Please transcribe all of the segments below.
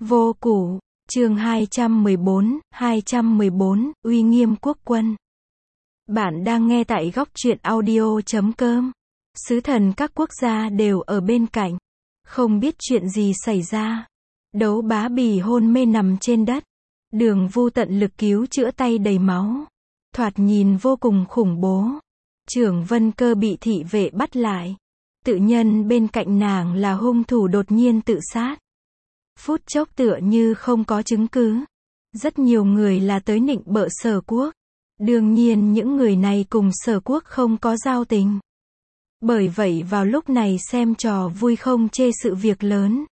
Vô Củ, chương 214, uy nghiêm quốc quân. Bạn đang nghe tại góc truyện audio.com. Sứ thần các quốc gia đều ở bên cạnh. Không biết chuyện gì xảy ra. Đấu Bá Bì hôn mê nằm trên đất. Đường Vu tận lực cứu chữa tay đầy máu. Thoạt nhìn vô cùng khủng bố. Trưởng Vân Cơ bị thị vệ bắt lại. Tự nhân bên cạnh nàng là hung thủ đột nhiên tự sát. Phút chốc tựa như không có chứng cứ. Rất nhiều người là tới nịnh bợ Sở Quốc. Đương nhiên những người này cùng Sở Quốc không có giao tình. Bởi vậy vào lúc này xem trò vui không chê sự việc lớn.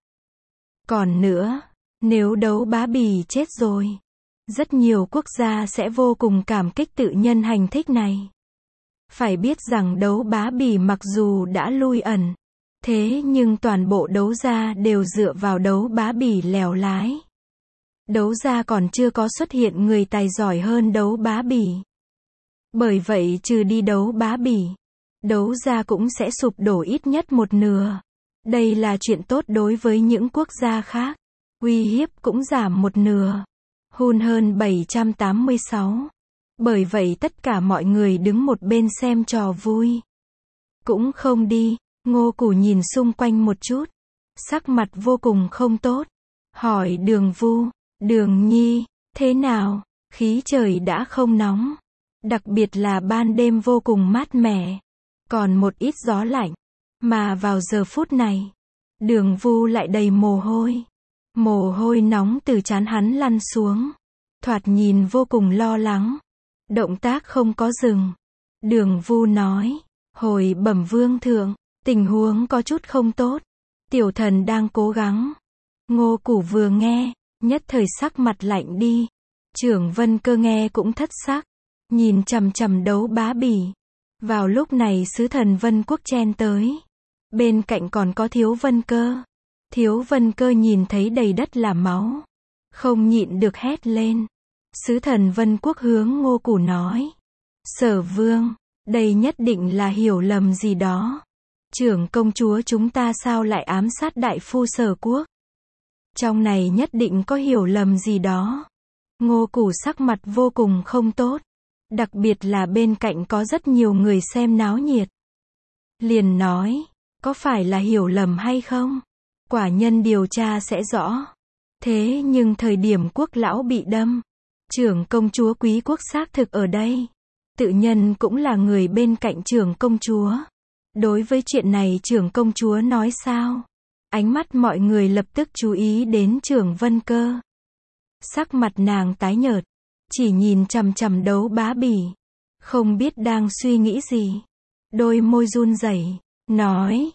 Còn nữa, nếu Đấu Bá Bì chết rồi, rất nhiều quốc gia sẽ vô cùng cảm kích tự nhân hành thích này. Phải biết rằng Đấu Bá Bì mặc dù đã lui ẩn, thế nhưng toàn bộ Đấu gia đều dựa vào Đấu Bá Bì lèo lái. Đấu gia còn chưa có xuất hiện người tài giỏi hơn Đấu Bá Bì. Bởi vậy trừ đi Đấu Bá Bì, Đấu gia cũng sẽ sụp đổ ít nhất một nửa. Đây là chuyện tốt đối với những quốc gia khác. Uy hiếp cũng giảm một nửa. Hun hơn 786. Bởi vậy tất cả mọi người đứng một bên xem trò vui. Cũng không đi. Ngô Củ nhìn xung quanh một chút. Sắc mặt vô cùng không tốt. Hỏi Đường Vu, Đường Nhi, thế nào? Khí trời đã không nóng. Đặc biệt là ban đêm vô cùng mát mẻ. Còn một ít gió lạnh. Mà vào giờ phút này, Đường Vu lại đầy mồ hôi. Mồ hôi nóng từ trán hắn lăn xuống. Thoạt nhìn vô cùng lo lắng. Động tác không có dừng. Đường Vu nói, hồi bẩm vương thượng, tình huống có chút không tốt. Tiểu thần đang cố gắng. Ngô Củ vừa nghe, nhất thời sắc mặt lạnh đi. Trưởng Vân Cơ nghe cũng thất sắc. Nhìn chằm chằm Đấu Bá Bì. Vào lúc này sứ thần Vân Quốc chen tới. Bên cạnh còn có Thiếu Vân Cơ. Thiếu Vân Cơ nhìn thấy đầy đất là máu. Không nhịn được hét lên. Sứ thần Vân Quốc hướng Ngô Củ nói. Sở vương, đây nhất định là hiểu lầm gì đó. Trưởng công chúa chúng ta sao lại ám sát đại phu Sở Quốc? Trong này nhất định có hiểu lầm gì đó. Ngô Củ sắc mặt vô cùng không tốt. Đặc biệt là bên cạnh có rất nhiều người xem náo nhiệt. Liền nói, có phải là hiểu lầm hay không? Quả nhân điều tra sẽ rõ. Thế nhưng thời điểm quốc lão bị đâm, trưởng công chúa quý quốc xác thực ở đây. Tự nhân cũng là người bên cạnh trưởng công chúa. Đối với chuyện này trưởng công chúa nói sao? Ánh mắt mọi người lập tức chú ý đến trưởng Vân Cơ. Sắc mặt nàng tái nhợt, chỉ nhìn chằm chằm Đấu Bá Bì. Không biết đang suy nghĩ gì. Đôi môi run rẩy, nói,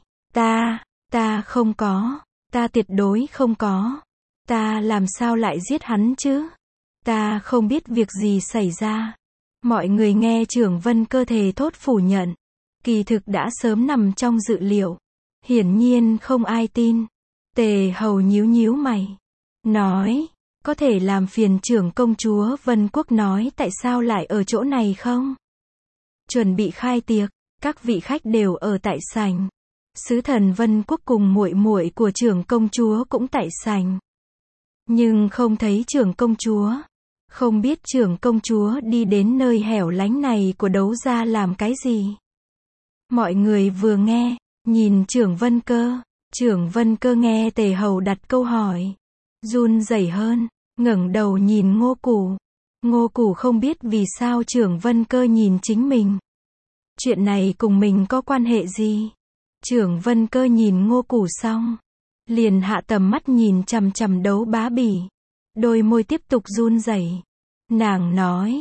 ta không có, ta tuyệt đối không có. Ta làm sao lại giết hắn chứ? Ta không biết việc gì xảy ra. Mọi người nghe trưởng Vân Cơ thề thốt phủ nhận. Kỳ thực đã sớm nằm trong dự liệu. Hiển nhiên không ai tin. Tề Hầu nhíu nhíu mày. Nói, có thể làm phiền trưởng công chúa Vân Quốc nói tại sao lại ở chỗ này không? Chuẩn bị khai tiệc, các vị khách đều ở tại sảnh. Sứ thần Vân Quốc cùng muội muội của trưởng công chúa cũng tại sảnh. Nhưng không thấy trưởng công chúa. Không biết trưởng công chúa đi đến nơi hẻo lánh này của Đấu gia làm cái gì. Mọi người vừa nghe, nhìn trưởng Vân Cơ. Trưởng Vân Cơ nghe Tề Hầu đặt câu hỏi. Run rẩy hơn, ngẩng đầu nhìn Ngô Củ. Ngô Củ không biết vì sao trưởng Vân Cơ nhìn chính mình. Chuyện này cùng mình có quan hệ gì? Trưởng Vân Cơ nhìn Ngô Củ xong, liền hạ tầm mắt nhìn chằm chằm Đấu Bá Bì. Đôi môi tiếp tục run rẩy. Nàng nói,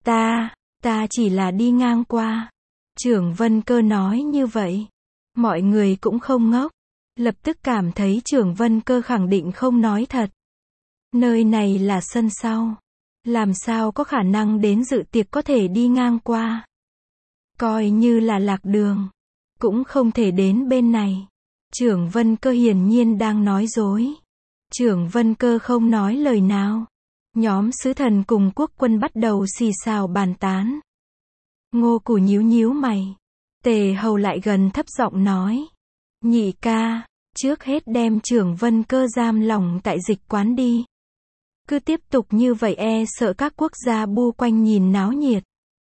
ta chỉ là đi ngang qua. Trưởng Vân Cơ nói như vậy. Mọi người cũng không ngốc. Lập tức cảm thấy trưởng Vân Cơ khẳng định không nói thật. Nơi này là sân sau. Làm sao có khả năng đến dự tiệc có thể đi ngang qua. Coi như là lạc đường. Cũng không thể đến bên này. Trưởng Vân Cơ hiển nhiên đang nói dối. Trưởng Vân Cơ không nói lời nào. Nhóm sứ thần cùng quốc quân bắt đầu xì xào bàn tán. Ngô Củ nhíu nhíu mày. Tề Hầu lại gần thấp giọng nói. Nhị ca, Trước hết đem Trưởng Vân Cơ giam lỏng tại dịch quán đi. Cứ tiếp tục như vậy e sợ các quốc gia bu quanh nhìn náo nhiệt.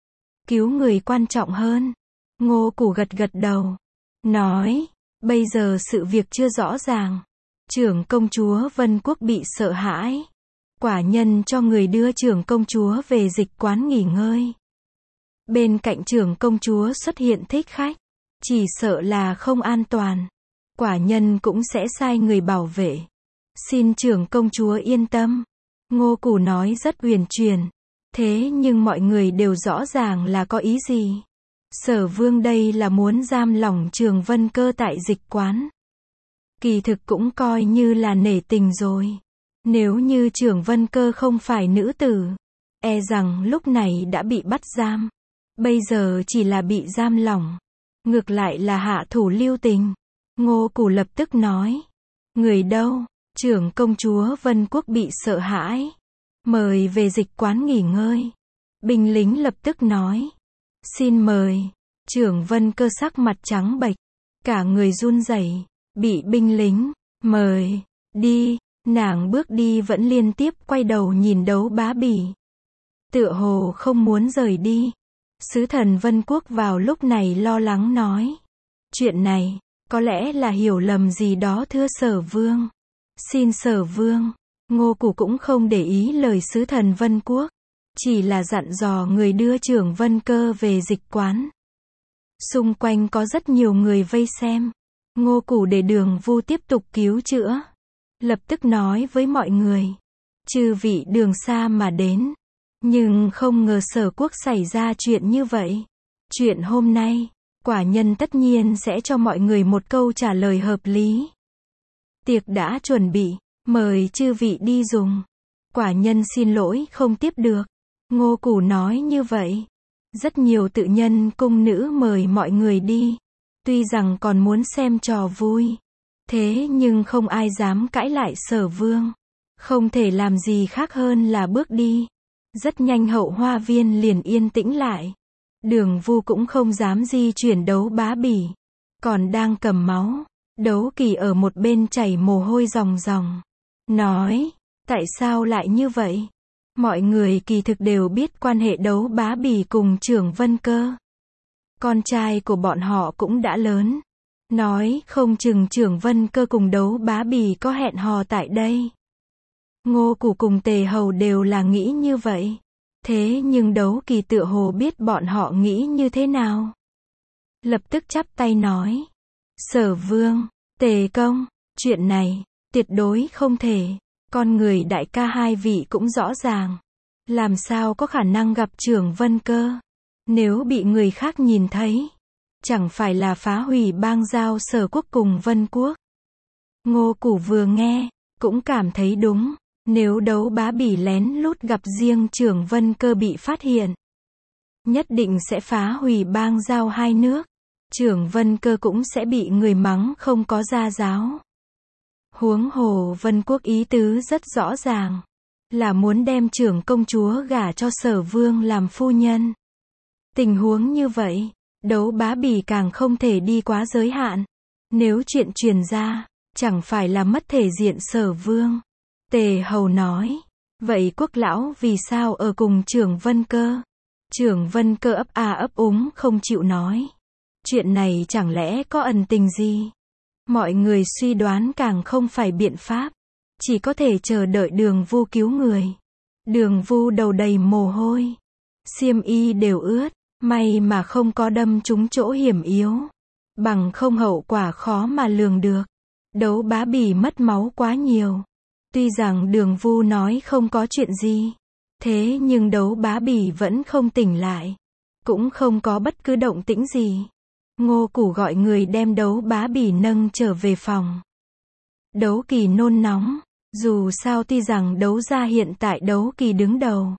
Cứu người quan trọng hơn. Ngô Củ gật gật đầu. Nói, bây giờ sự việc chưa rõ ràng. Trưởng công chúa Vân Quốc bị sợ hãi. Quả nhân cho người đưa trưởng công chúa về dịch quán nghỉ ngơi. Bên cạnh trưởng công chúa xuất hiện thích khách. Chỉ sợ là không an toàn. Quả nhân cũng sẽ sai người bảo vệ. Xin trưởng công chúa yên tâm. Ngô Củ nói rất uyển chuyển. Thế nhưng mọi người đều rõ ràng là có ý gì. Sở Vương đây là muốn giam lỏng Trường Vân Cơ tại dịch quán. Kỳ thực cũng coi như là nể tình rồi. Nếu như Trường Vân Cơ không phải nữ tử, e rằng lúc này đã bị bắt giam. Bây giờ chỉ là bị giam lỏng. Ngược lại là hạ thủ lưu tình. Ngô Củ lập tức nói. Người đâu? Trưởng công chúa Vân Quốc bị sợ hãi. Mời về dịch quán nghỉ ngơi. Binh lính lập tức nói. Xin mời. Trưởng Vân Cơ sắc mặt trắng bệch. Cả người run rẩy. Bị binh lính. Mời. Đi. Nàng bước đi vẫn liên tiếp quay đầu nhìn Đấu Bá Bỉ. Tựa hồ không muốn rời đi. Sứ thần Vân Quốc vào lúc này lo lắng nói. Chuyện này, có lẽ là hiểu lầm gì đó thưa Sở Vương. Xin Sở Vương. Ngô Củ cũng không để ý lời sứ thần Vân Quốc. Chỉ là dặn dò người đưa Trưởng Vân Cơ về dịch quán. Xung quanh có rất nhiều người vây xem. Ngô Củ để Đường Vu tiếp tục cứu chữa. Lập tức nói với mọi người. Chư vị đường xa mà đến. Nhưng không ngờ Sở Quốc xảy ra chuyện như vậy. Chuyện hôm nay, quả nhân tất nhiên sẽ cho mọi người một câu trả lời hợp lý. Tiệc đã chuẩn bị, mời chư vị đi dùng. Quả nhân xin lỗi không tiếp được. Ngô Củ nói như vậy. Rất nhiều tự nhân cung nữ mời mọi người đi. Tuy rằng còn muốn xem trò vui. Thế nhưng không ai dám cãi lại Sở Vương. Không thể làm gì khác hơn là bước đi. Rất nhanh hậu hoa viên liền yên tĩnh lại. Đường Vu cũng không dám di chuyển Đấu Bá Bỉ. Còn đang cầm máu. Đấu Kỳ ở một bên chảy mồ hôi ròng ròng. Nói, tại sao lại như vậy? Mọi người kỳ thực đều biết quan hệ Đấu Bá Bỉ cùng Trưởng Vân Cơ. Con trai của bọn họ cũng đã lớn. Nói không chừng Trưởng Vân Cơ cùng Đấu Bá Bỉ có hẹn hò tại đây. Ngô Củ cùng Tề Hầu đều là nghĩ như vậy. Thế nhưng Đấu Kỳ tựa hồ biết bọn họ nghĩ như thế nào. Lập tức chắp tay nói. Sở Vương, Tề Công, chuyện này, tuyệt đối không thể. Con người đại ca hai vị cũng rõ ràng. Làm sao có khả năng gặp Trưởng Vân Cơ. Nếu bị người khác nhìn thấy. Chẳng phải là phá hủy bang giao Sở Quốc cùng Vân Quốc. Ngô Củ vừa nghe, cũng cảm thấy đúng. Nếu Đấu Bá Bỉ lén lút gặp riêng Trưởng Vân Cơ bị phát hiện. Nhất định sẽ phá hủy bang giao hai nước. Trưởng Vân Cơ cũng sẽ bị người mắng không có gia giáo. Huống hồ Vân Quốc ý tứ rất rõ ràng. Là muốn đem trưởng công chúa gả cho Sở Vương làm phu nhân. Tình huống như vậy, Đấu Bá Bỉ càng không thể đi quá giới hạn. Nếu chuyện truyền ra, chẳng phải là mất thể diện Sở Vương. Tề Hầu nói. Vậy Quốc lão vì sao ở cùng Trưởng Vân Cơ? Trưởng Vân Cơ ấp a ấp úng không chịu nói. Chuyện này chẳng lẽ có ẩn tình gì? Mọi người suy đoán càng không phải biện pháp. Chỉ có thể chờ đợi Đường Vu cứu người. Đường Vu đầu đầy mồ hôi. Xiêm y đều ướt. May mà không có đâm trúng chỗ hiểm yếu. Bằng không hậu quả khó mà lường được. Đấu Bá Bỉ mất máu quá nhiều. Tuy rằng Đường Vu nói không có chuyện gì. Thế nhưng Đấu Bá Bỉ vẫn không tỉnh lại. Cũng không có bất cứ động tĩnh gì. Ngô Củ gọi người đem Đấu Bá Bỉ nâng trở về phòng. Đấu Kỳ nôn nóng. Dù sao tuy rằng Đấu gia hiện tại Đấu Kỳ đứng đầu.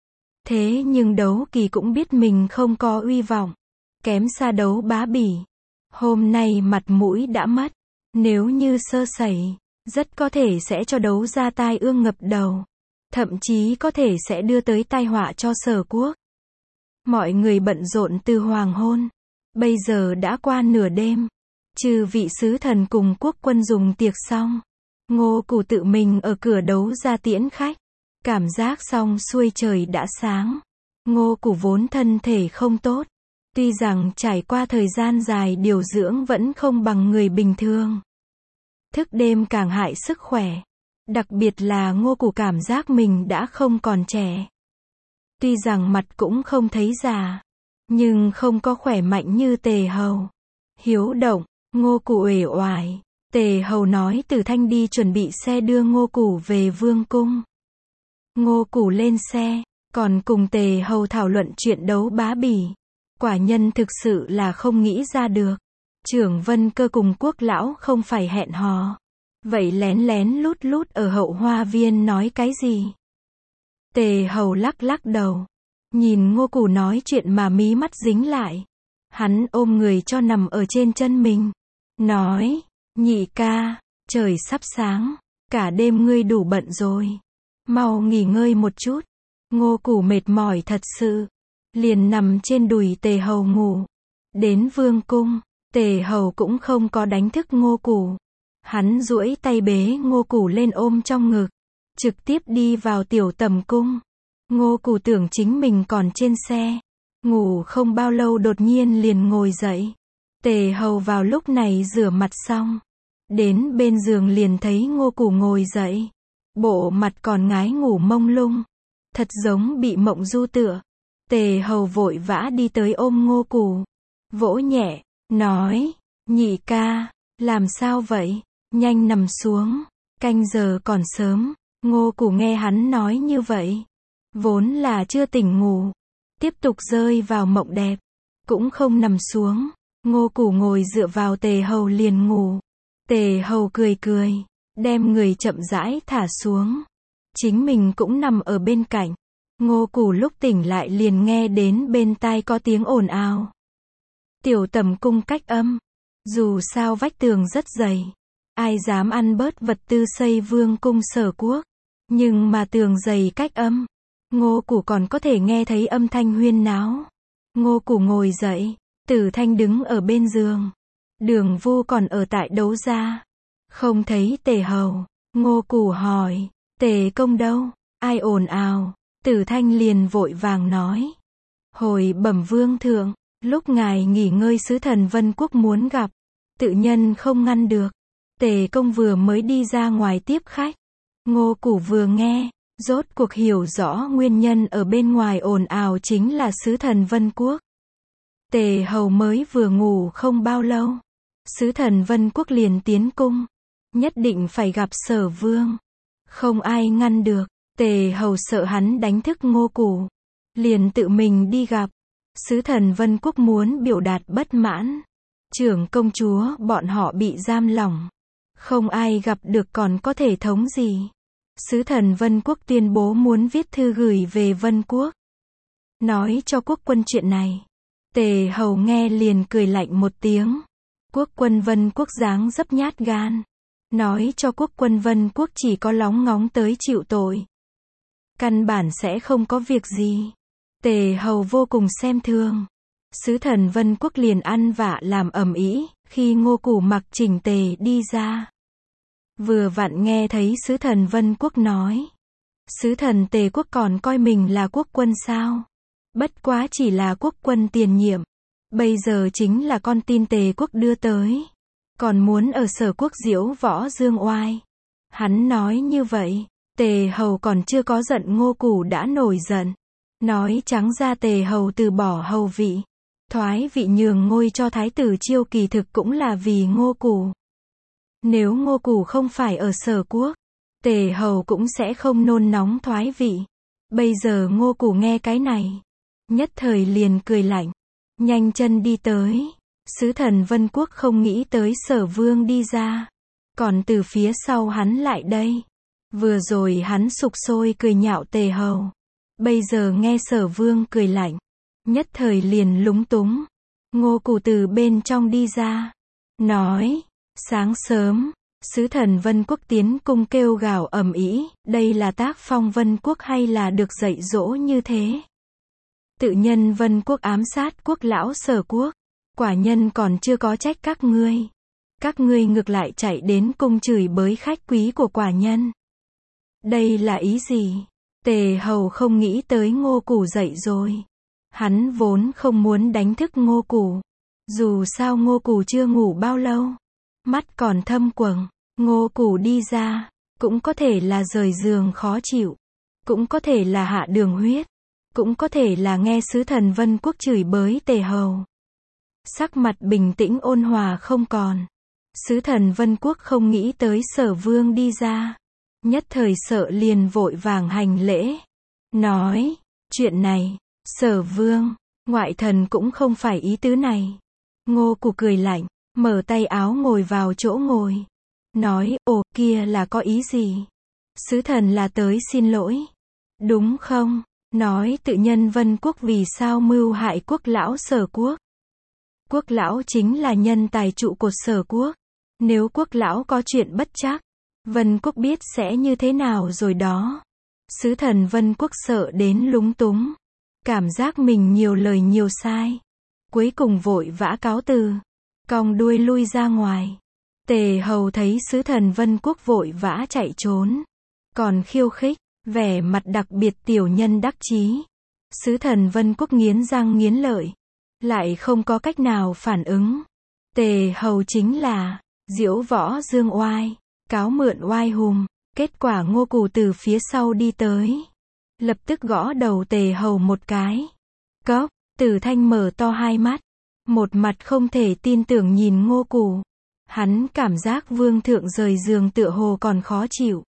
Thế nhưng Đấu Kỳ cũng biết mình không có uy vọng. Kém xa Đấu Bá Bỉ. Hôm nay mặt mũi đã mất. Nếu như sơ sẩy, rất có thể sẽ cho Đấu gia tai ương ngập đầu. Thậm chí có thể sẽ đưa tới tai họa cho Sở Quốc. Mọi người bận rộn từ hoàng hôn. Bây giờ đã qua nửa đêm. Chư vị sứ thần cùng quốc quân dùng tiệc xong, Ngô Củ tự mình ở cửa đấu ra tiễn khách. Cảm giác xong xuôi trời đã sáng. Ngô Củ vốn thân thể không tốt. Tuy rằng trải qua thời gian dài điều dưỡng vẫn không bằng người bình thường. Thức đêm càng hại sức khỏe. Đặc biệt là Ngô Củ cảm giác mình đã không còn trẻ. Tuy rằng mặt cũng không thấy già, nhưng không có khỏe mạnh như Tề Hầu. Hiếu động, Ngô Củ uể oải. Tề Hầu nói Tử Thanh đi chuẩn bị xe đưa Ngô Củ về vương cung. Ngô Củ lên xe, còn cùng Tề Hầu thảo luận chuyện đấu Bá Bỉ. Quả nhân thực sự là không nghĩ ra được. Trưởng Vân Cơ cùng Quốc lão không phải hẹn hò. Vậy lén lén lút lút ở hậu hoa viên nói cái gì? Tề Hầu lắc lắc đầu. Nhìn Ngô Củ nói chuyện mà mí mắt dính lại. Hắn ôm người cho nằm ở trên chân mình. Nói, nhị ca, trời sắp sáng. Cả đêm ngươi đủ bận rồi. Mau nghỉ ngơi một chút. Ngô Củ mệt mỏi thật sự. Liền nằm trên đùi Tề Hầu ngủ. Đến vương cung, Tề Hầu cũng không có đánh thức Ngô Củ. Hắn duỗi tay bế Ngô Củ lên ôm trong ngực. Trực tiếp đi vào tiểu tầm cung. Ngô Củ tưởng chính mình còn trên xe. Ngủ không bao lâu đột nhiên liền ngồi dậy. Tề Hầu vào lúc này rửa mặt xong. Đến bên giường liền thấy Ngô Củ ngồi dậy. Bộ mặt còn ngái ngủ mông lung. Thật giống bị mộng du tựa. Tề Hầu vội vã đi tới ôm Ngô Củ. Vỗ nhẹ, nói, nhị ca, làm sao vậy? Nhanh nằm xuống, canh giờ còn sớm. Ngô Củ nghe hắn nói như vậy. Vốn là chưa tỉnh ngủ. Tiếp tục rơi vào mộng đẹp. Cũng không nằm xuống. Ngô Củ ngồi dựa vào Tề Hầu liền ngủ. Tề Hầu cười cười. Đem người chậm rãi thả xuống. Chính mình cũng nằm ở bên cạnh. Ngô Củ lúc tỉnh lại liền nghe đến bên tai có tiếng ồn ào. Tiểu tầm cung cách âm. Dù sao vách tường rất dày. Ai dám ăn bớt vật tư xây vương cung Sở Quốc. Nhưng mà tường dày cách âm. Ngô Củ còn có thể nghe thấy âm thanh huyên náo. Ngô Củ ngồi dậy. Tử Thanh đứng ở bên giường. Đường Vu còn ở tại đấu gia. Không thấy Tề Hầu. Ngô Củ hỏi. Tề công đâu? Ai ồn ào? Tử Thanh liền vội vàng nói. Hồi bẩm vương thượng. Lúc ngài nghỉ ngơi sứ thần Vân Quốc muốn gặp. Tự nhân không ngăn được. Tề công vừa mới đi ra ngoài tiếp khách. Ngô Củ vừa nghe. Rốt cuộc hiểu rõ nguyên nhân ở bên ngoài ồn ào chính là sứ thần Vân Quốc. Tề Hầu mới vừa ngủ không bao lâu. Sứ thần Vân Quốc liền tiến cung. Nhất định phải gặp Sở Vương. Không ai ngăn được. Tề Hầu sợ hắn đánh thức Ngô Củ. Liền tự mình đi gặp. Sứ thần Vân Quốc muốn biểu đạt bất mãn. Trưởng công chúa bọn họ bị giam lỏng. Không ai gặp được còn có thể thống gì. Sứ thần Vân Quốc tuyên bố muốn viết thư gửi về Vân Quốc. Nói cho quốc quân chuyện này. Tề Hầu nghe liền cười lạnh một tiếng. Quốc quân Vân Quốc dáng dấp nhát gan. Nói cho quốc quân Vân Quốc chỉ có lóng ngóng tới chịu tội. Căn bản sẽ không có việc gì. Tề Hầu vô cùng xem thường. Sứ thần Vân Quốc liền ăn vạ làm ầm ĩ, khi Ngô Củ mặc chỉnh tề đi ra. Vừa vặn nghe thấy sứ thần Vân Quốc nói. Sứ thần Tề Quốc còn coi mình là quốc quân sao? Bất quá chỉ là quốc quân tiền nhiệm. Bây giờ chính là con tin Tề Quốc đưa tới. Còn muốn ở Sở Quốc diễu võ dương oai. Hắn nói như vậy. Tề Hầu còn chưa có giận Ngô Củ đã nổi giận. Nói trắng ra Tề Hầu từ bỏ hầu vị. Thoái vị nhường ngôi cho Thái tử Chiêu kỳ thực cũng là vì Ngô Củ. Nếu Ngô Củ không phải ở Sở Quốc, Tề Hầu cũng sẽ không nôn nóng thoái vị. Bây giờ Ngô Củ nghe cái này. Nhất thời liền cười lạnh. Nhanh chân đi tới. Sứ thần Vân Quốc không nghĩ tới Sở Vương đi ra. Còn từ phía sau hắn lại đây. Vừa rồi hắn sục sôi cười nhạo Tề Hầu. Bây giờ nghe Sở Vương cười lạnh. Nhất thời liền lúng túng. Ngô Củ từ bên trong đi ra. Nói. Sáng sớm. Sứ thần Vân Quốc tiến cung kêu gào ầm ĩ. Đây là tác phong Vân Quốc hay là được dạy dỗ như thế? Tự nhân Vân Quốc ám sát quốc lão Sở Quốc. Quả nhân còn chưa có trách các ngươi. Các ngươi ngược lại chạy đến cung chửi bới khách quý của quả nhân. Đây là ý gì? Tề Hầu không nghĩ tới Ngô Củ dậy rồi. Hắn vốn không muốn đánh thức Ngô Củ. Dù sao Ngô Củ chưa ngủ bao lâu. Mắt còn thâm quầng. Ngô Củ đi ra. Cũng có thể là rời giường khó chịu. Cũng có thể là hạ đường huyết. Cũng có thể là nghe sứ thần Vân Quốc chửi bới Tề Hầu. Sắc mặt bình tĩnh ôn hòa không còn. Sứ thần Vân Quốc không nghĩ tới Sở Vương đi ra. Nhất thời sợ liền vội vàng hành lễ. Nói, chuyện này, Sở Vương, ngoại thần cũng không phải ý tứ này. Ngô Củ cười lạnh, mở tay áo ngồi vào chỗ ngồi. Nói, ồ, kia là có ý gì? Sứ thần là tới xin lỗi. Đúng không? Nói tự nhân Vân Quốc vì sao mưu hại quốc lão Sở Quốc. Quốc lão chính là nhân tài trụ cột Sở Quốc. Nếu quốc lão có chuyện bất trắc, Vân Quốc biết sẽ như thế nào rồi đó. Sứ thần Vân Quốc sợ đến lúng túng. Cảm giác mình nhiều lời nhiều sai. Cuối cùng vội vã cáo từ. Cong đuôi lui ra ngoài. Tề Hầu thấy sứ thần Vân Quốc vội vã chạy trốn. Còn khiêu khích, vẻ mặt đặc biệt tiểu nhân đắc chí. Sứ thần Vân Quốc nghiến răng nghiến lợi. Lại không có cách nào phản ứng. Tề Hầu chính là diễu võ dương oai, cáo mượn oai hùng. Kết quả Ngô Củ từ phía sau đi tới. Lập tức gõ đầu Tề Hầu một cái. Cốc, Tử Thanh mở to hai mắt. Một mặt không thể tin tưởng nhìn Ngô Củ. Hắn cảm giác vương thượng rời giường tựa hồ còn khó chịu.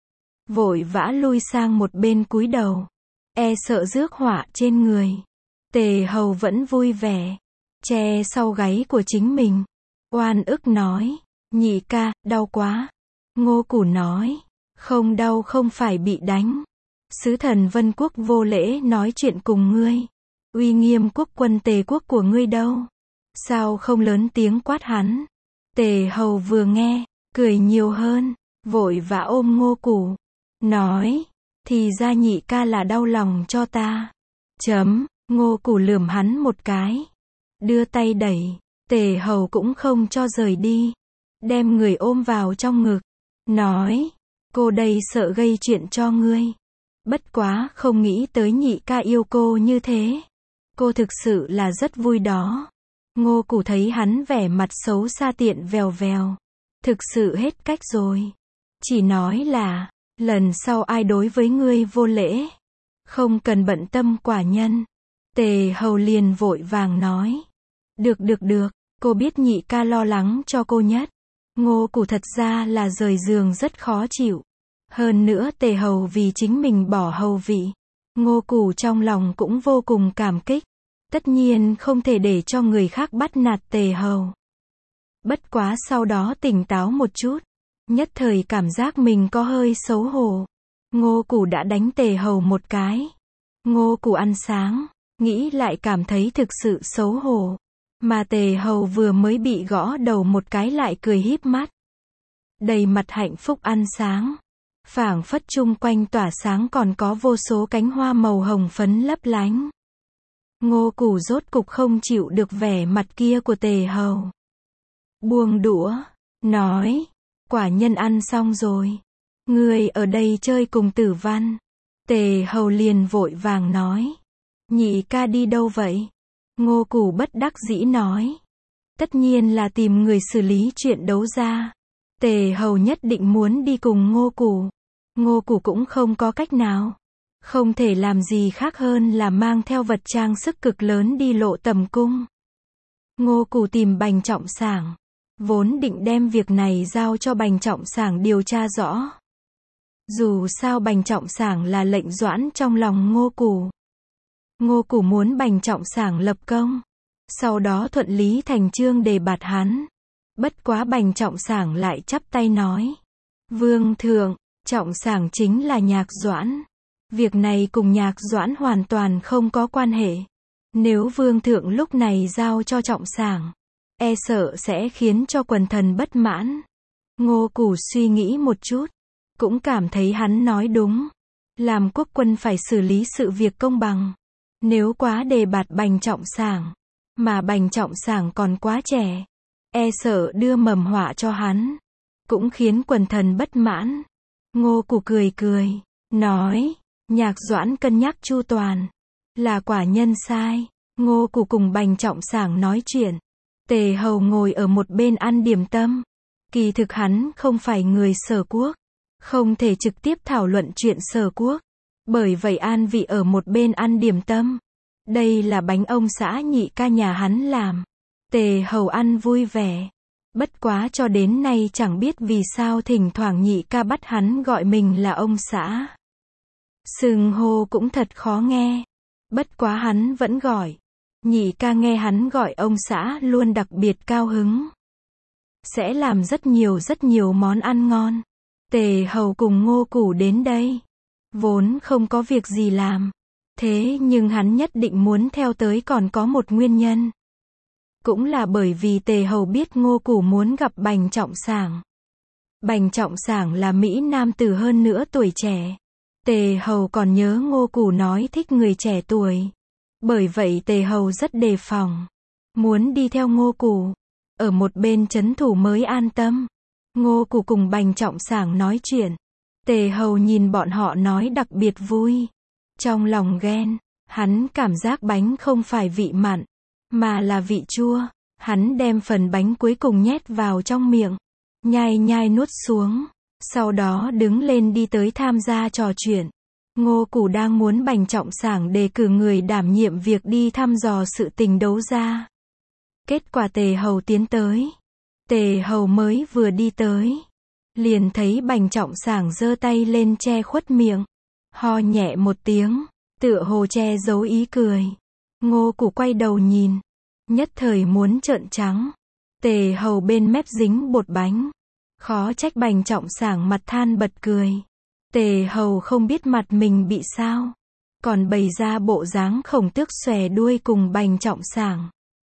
Vội vã lui sang một bên cúi đầu. E sợ rước họa trên người. Tề Hầu vẫn vui vẻ. Che sau gáy của chính mình. Oan ức nói. Nhị ca, đau quá. Ngô Củ nói. Không đau không phải bị đánh. Sứ thần Vân Quốc vô lễ nói chuyện cùng ngươi. Uy nghiêm quốc quân Tề Quốc của ngươi đâu? Sao không lớn tiếng quát hắn? Tề Hầu vừa nghe, cười nhiều hơn, vội vã ôm Ngô Củ. Nói, thì ra nhị ca là đau lòng cho ta. Ngô Củ lườm hắn một cái. Đưa tay đẩy, Tề Hầu cũng không cho rời đi. Đem người ôm vào trong ngực. Nói, cô đây sợ gây chuyện cho ngươi. Bất quá không nghĩ tới nhị ca yêu cô như thế. Cô thực sự là rất vui đó. Ngô Củ thấy hắn vẻ mặt xấu xa tiện vèo vèo. Thực sự hết cách rồi. Chỉ nói là, lần sau ai đối với ngươi vô lễ. Không cần bận tâm quả nhân. Tề Hầu liền vội vàng nói. Được, cô biết nhị ca lo lắng cho cô nhất. Ngô Củ thật ra là rời giường rất khó chịu. Hơn nữa Tề Hầu vì chính mình bỏ hầu vị. Ngô Củ trong lòng cũng vô cùng cảm kích. Tất nhiên không thể để cho người khác bắt nạt Tề Hầu. Bất quá sau đó tỉnh táo một chút. Nhất thời cảm giác mình có hơi xấu hổ. Ngô Củ đã đánh Tề Hầu một cái. Ngô Củ ăn sáng, nghĩ lại cảm thấy thực sự xấu hổ. Mà Tề Hầu vừa mới bị gõ đầu một cái lại cười híp mắt. Đầy mặt hạnh phúc ăn sáng. Phảng phất chung quanh tỏa sáng còn có vô số cánh hoa màu hồng phấn lấp lánh. Ngô Củ rốt cục không chịu được vẻ mặt kia của Tề Hầu. Buông đũa, nói, quả nhân ăn xong rồi. Ngươi ở đây chơi cùng Tử Văn. Tề Hầu liền vội vàng nói. Nhị ca đi đâu vậy? Ngô Củ bất đắc dĩ nói. Tất nhiên là tìm người xử lý chuyện đấu giá. Tề Hầu nhất định muốn đi cùng Ngô Củ. Ngô Củ cũng không có cách nào. Không thể làm gì khác hơn là mang theo vật trang sức cực lớn đi Lộ Tầm Cung. Ngô Củ tìm Bành Trọng Sảng. Vốn định đem việc này giao cho Bành Trọng Sảng điều tra rõ. Dù sao Bành Trọng Sảng là lệnh doãn trong lòng Ngô Củ. Ngô Củ muốn Bành Trọng Sảng lập công. Sau đó thuận lý thành chương đề bạt hắn. Bất quá Bành Trọng Sảng lại chắp tay nói. Vương thượng, Trọng Sảng chính là Nhạc Doãn. Việc này cùng Nhạc Doãn hoàn toàn không có quan hệ. Nếu vương thượng lúc này giao cho Trọng Sảng, e sợ sẽ khiến cho quần thần bất mãn. Ngô Củ suy nghĩ một chút, cũng cảm thấy hắn nói đúng. Làm quốc quân phải xử lý sự việc công bằng. Nếu quá đề bạt Bành Trọng Sảng, mà Bành Trọng Sảng còn quá trẻ, e sợ đưa mầm họa cho hắn, cũng khiến quần thần bất mãn. Ngô Củ cười cười, nói, Nhạc Doãn cân nhắc chu toàn, là quả nhân sai. Ngô Củ cùng Bành Trọng Sảng nói chuyện, Tề Hầu ngồi ở một bên ăn điểm tâm. Kỳ thực hắn không phải người Sở Quốc, không thể trực tiếp thảo luận chuyện Sở Quốc, bởi vậy an vị ở một bên ăn điểm tâm. Đây là bánh ông xã nhị ca nhà hắn làm. Tề Hầu ăn vui vẻ. Bất quá cho đến nay chẳng biết vì sao thỉnh thoảng nhị ca bắt hắn gọi mình là ông xã. Xưng hô cũng thật khó nghe. Bất quá hắn vẫn gọi. Nhị ca nghe hắn gọi ông xã luôn đặc biệt cao hứng. Sẽ làm rất nhiều món ăn ngon. Tề Hầu cùng Ngô Củ đến đây. Vốn không có việc gì làm. Thế nhưng hắn nhất định muốn theo tới còn có một nguyên nhân. Cũng là bởi vì Tề Hầu biết Ngô Củ muốn gặp Bành Trọng Sảng. Bành Trọng Sảng là Mỹ nam tử hơn nữa tuổi trẻ. Tề Hầu còn nhớ Ngô Củ nói thích người trẻ tuổi. Bởi vậy Tề Hầu rất đề phòng. Muốn đi theo Ngô Củ. Ở một bên trấn thủ mới an tâm. Ngô Củ cùng Bành Trọng Sảng nói chuyện. Tề Hầu nhìn bọn họ nói đặc biệt vui. Trong lòng ghen, hắn cảm giác bánh không phải vị mặn, mà là vị chua. Hắn đem phần bánh cuối cùng nhét vào trong miệng, nhai nuốt xuống. Sau đó đứng lên đi tới tham gia trò chuyện. Ngô Củ đang muốn Bành Trọng Sảng đề cử người đảm nhiệm việc đi thăm dò sự tình đấu giá. Kết quả Tề Hầu tiến tới. Tề Hầu mới vừa đi tới, liền thấy Bành Trọng Sảng giơ tay lên che khuất miệng, ho nhẹ một tiếng, tựa hồ che giấu ý cười. Ngô Củ quay đầu nhìn, nhất thời muốn trợn trắng. Tề Hầu bên mép dính bột bánh. Khó trách Bành Trọng Sảng mặt than bật cười. Tề Hầu không biết mặt mình bị sao, còn bày ra bộ dáng khổng tước xòe đuôi cùng Bành Trọng Sảng.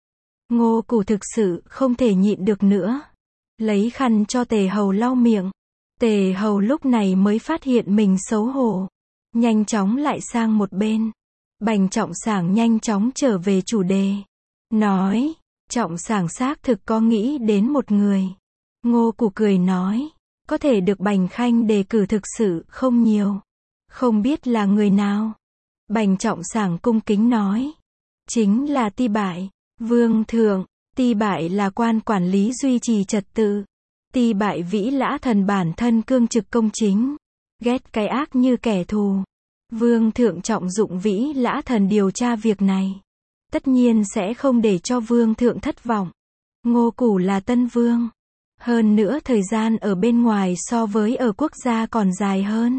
Ngô Củ thực sự không thể nhịn được nữa, lấy khăn cho Tề Hầu lau miệng. Tề Hầu lúc này mới phát hiện mình xấu hổ, nhanh chóng lại sang một bên. Bành Trọng Sảng nhanh chóng trở về chủ đề, nói, Trọng Sảng xác thực có nghĩ đến một người. Ngô Củ cười nói, có thể được Bành Khanh đề cử thực sự không nhiều, không biết là người nào. Bành Trọng Sảng cung kính nói, chính là Ti Bại. Vương thượng, Ti Bại là quan quản lý duy trì trật tự. Ti Bại Vĩ Lã Thần bản thân cương trực công chính, ghét cái ác như kẻ thù. Vương thượng trọng dụng Vĩ Lã Thần điều tra việc này, tất nhiên sẽ không để cho vương thượng thất vọng. Ngô Củ là tân vương, hơn nữa thời gian ở bên ngoài so với ở quốc gia còn dài hơn.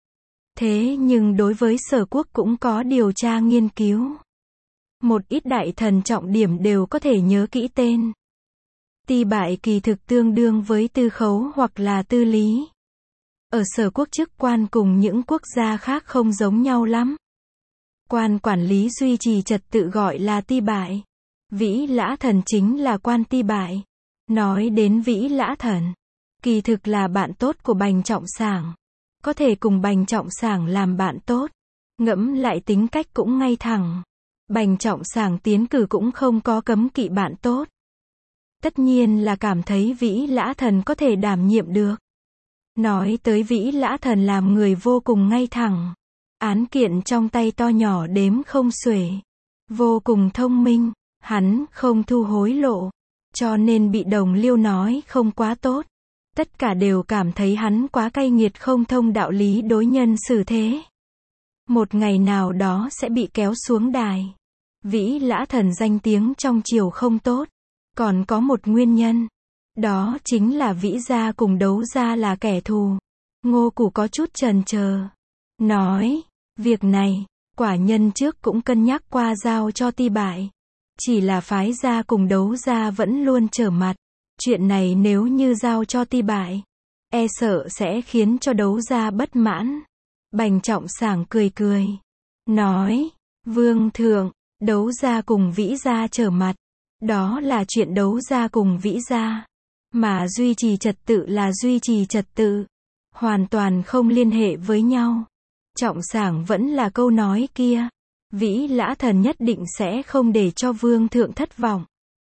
Thế nhưng đối với Sở Quốc cũng có điều tra nghiên cứu. Một ít đại thần trọng điểm đều có thể nhớ kỹ tên. Ti Bại kỳ thực tương đương với Tư Khấu hoặc là Tư Lý. Ở Sở Quốc chức quan cùng những quốc gia khác không giống nhau lắm. Quan quản lý duy trì trật tự gọi là Ti Bại. Vĩ Lã Thần chính là quan Ti Bại. Nói đến Vĩ Lã Thần, kỳ thực là bạn tốt của Bành Trọng Sảng. Có thể cùng Bành Trọng Sảng làm bạn tốt. Ngẫm lại tính cách cũng ngay thẳng. Bành Trọng Sảng tiến cử cũng không có cấm kỵ bạn tốt. Tất nhiên là cảm thấy Vĩ Lã Thần có thể đảm nhiệm được. Nói tới Vĩ Lã Thần làm người vô cùng ngay thẳng. Án kiện trong tay to nhỏ đếm không xuể. Vô cùng thông minh. Hắn không thu hối lộ. Cho nên bị đồng liêu nói không quá tốt. Tất cả đều cảm thấy hắn quá cay nghiệt không thông đạo lý đối nhân xử thế. Một ngày nào đó sẽ bị kéo xuống đài. Vĩ Lã Thần danh tiếng trong triều không tốt. Còn có một nguyên nhân. Đó chính là Vĩ gia cùng Đấu gia là kẻ thù. Ngô Củ có chút chần chờ. Nói, việc này, quả nhân trước cũng cân nhắc qua giao cho Ti Bại. Chỉ là phái gia cùng Đấu gia vẫn luôn trở mặt. Chuyện này nếu như giao cho Ti Bại, e sợ sẽ khiến cho Đấu gia bất mãn. Bành Trọng Sảng cười cười. Nói, vương thượng, Đấu gia cùng Vĩ gia trở mặt. Đó là chuyện Đấu gia cùng Vĩ gia. Mà duy trì trật tự là duy trì trật tự. Hoàn toàn không liên hệ với nhau. Trọng Sảng vẫn là câu nói kia. Vĩ Lã Thần nhất định sẽ không để cho vương thượng thất vọng.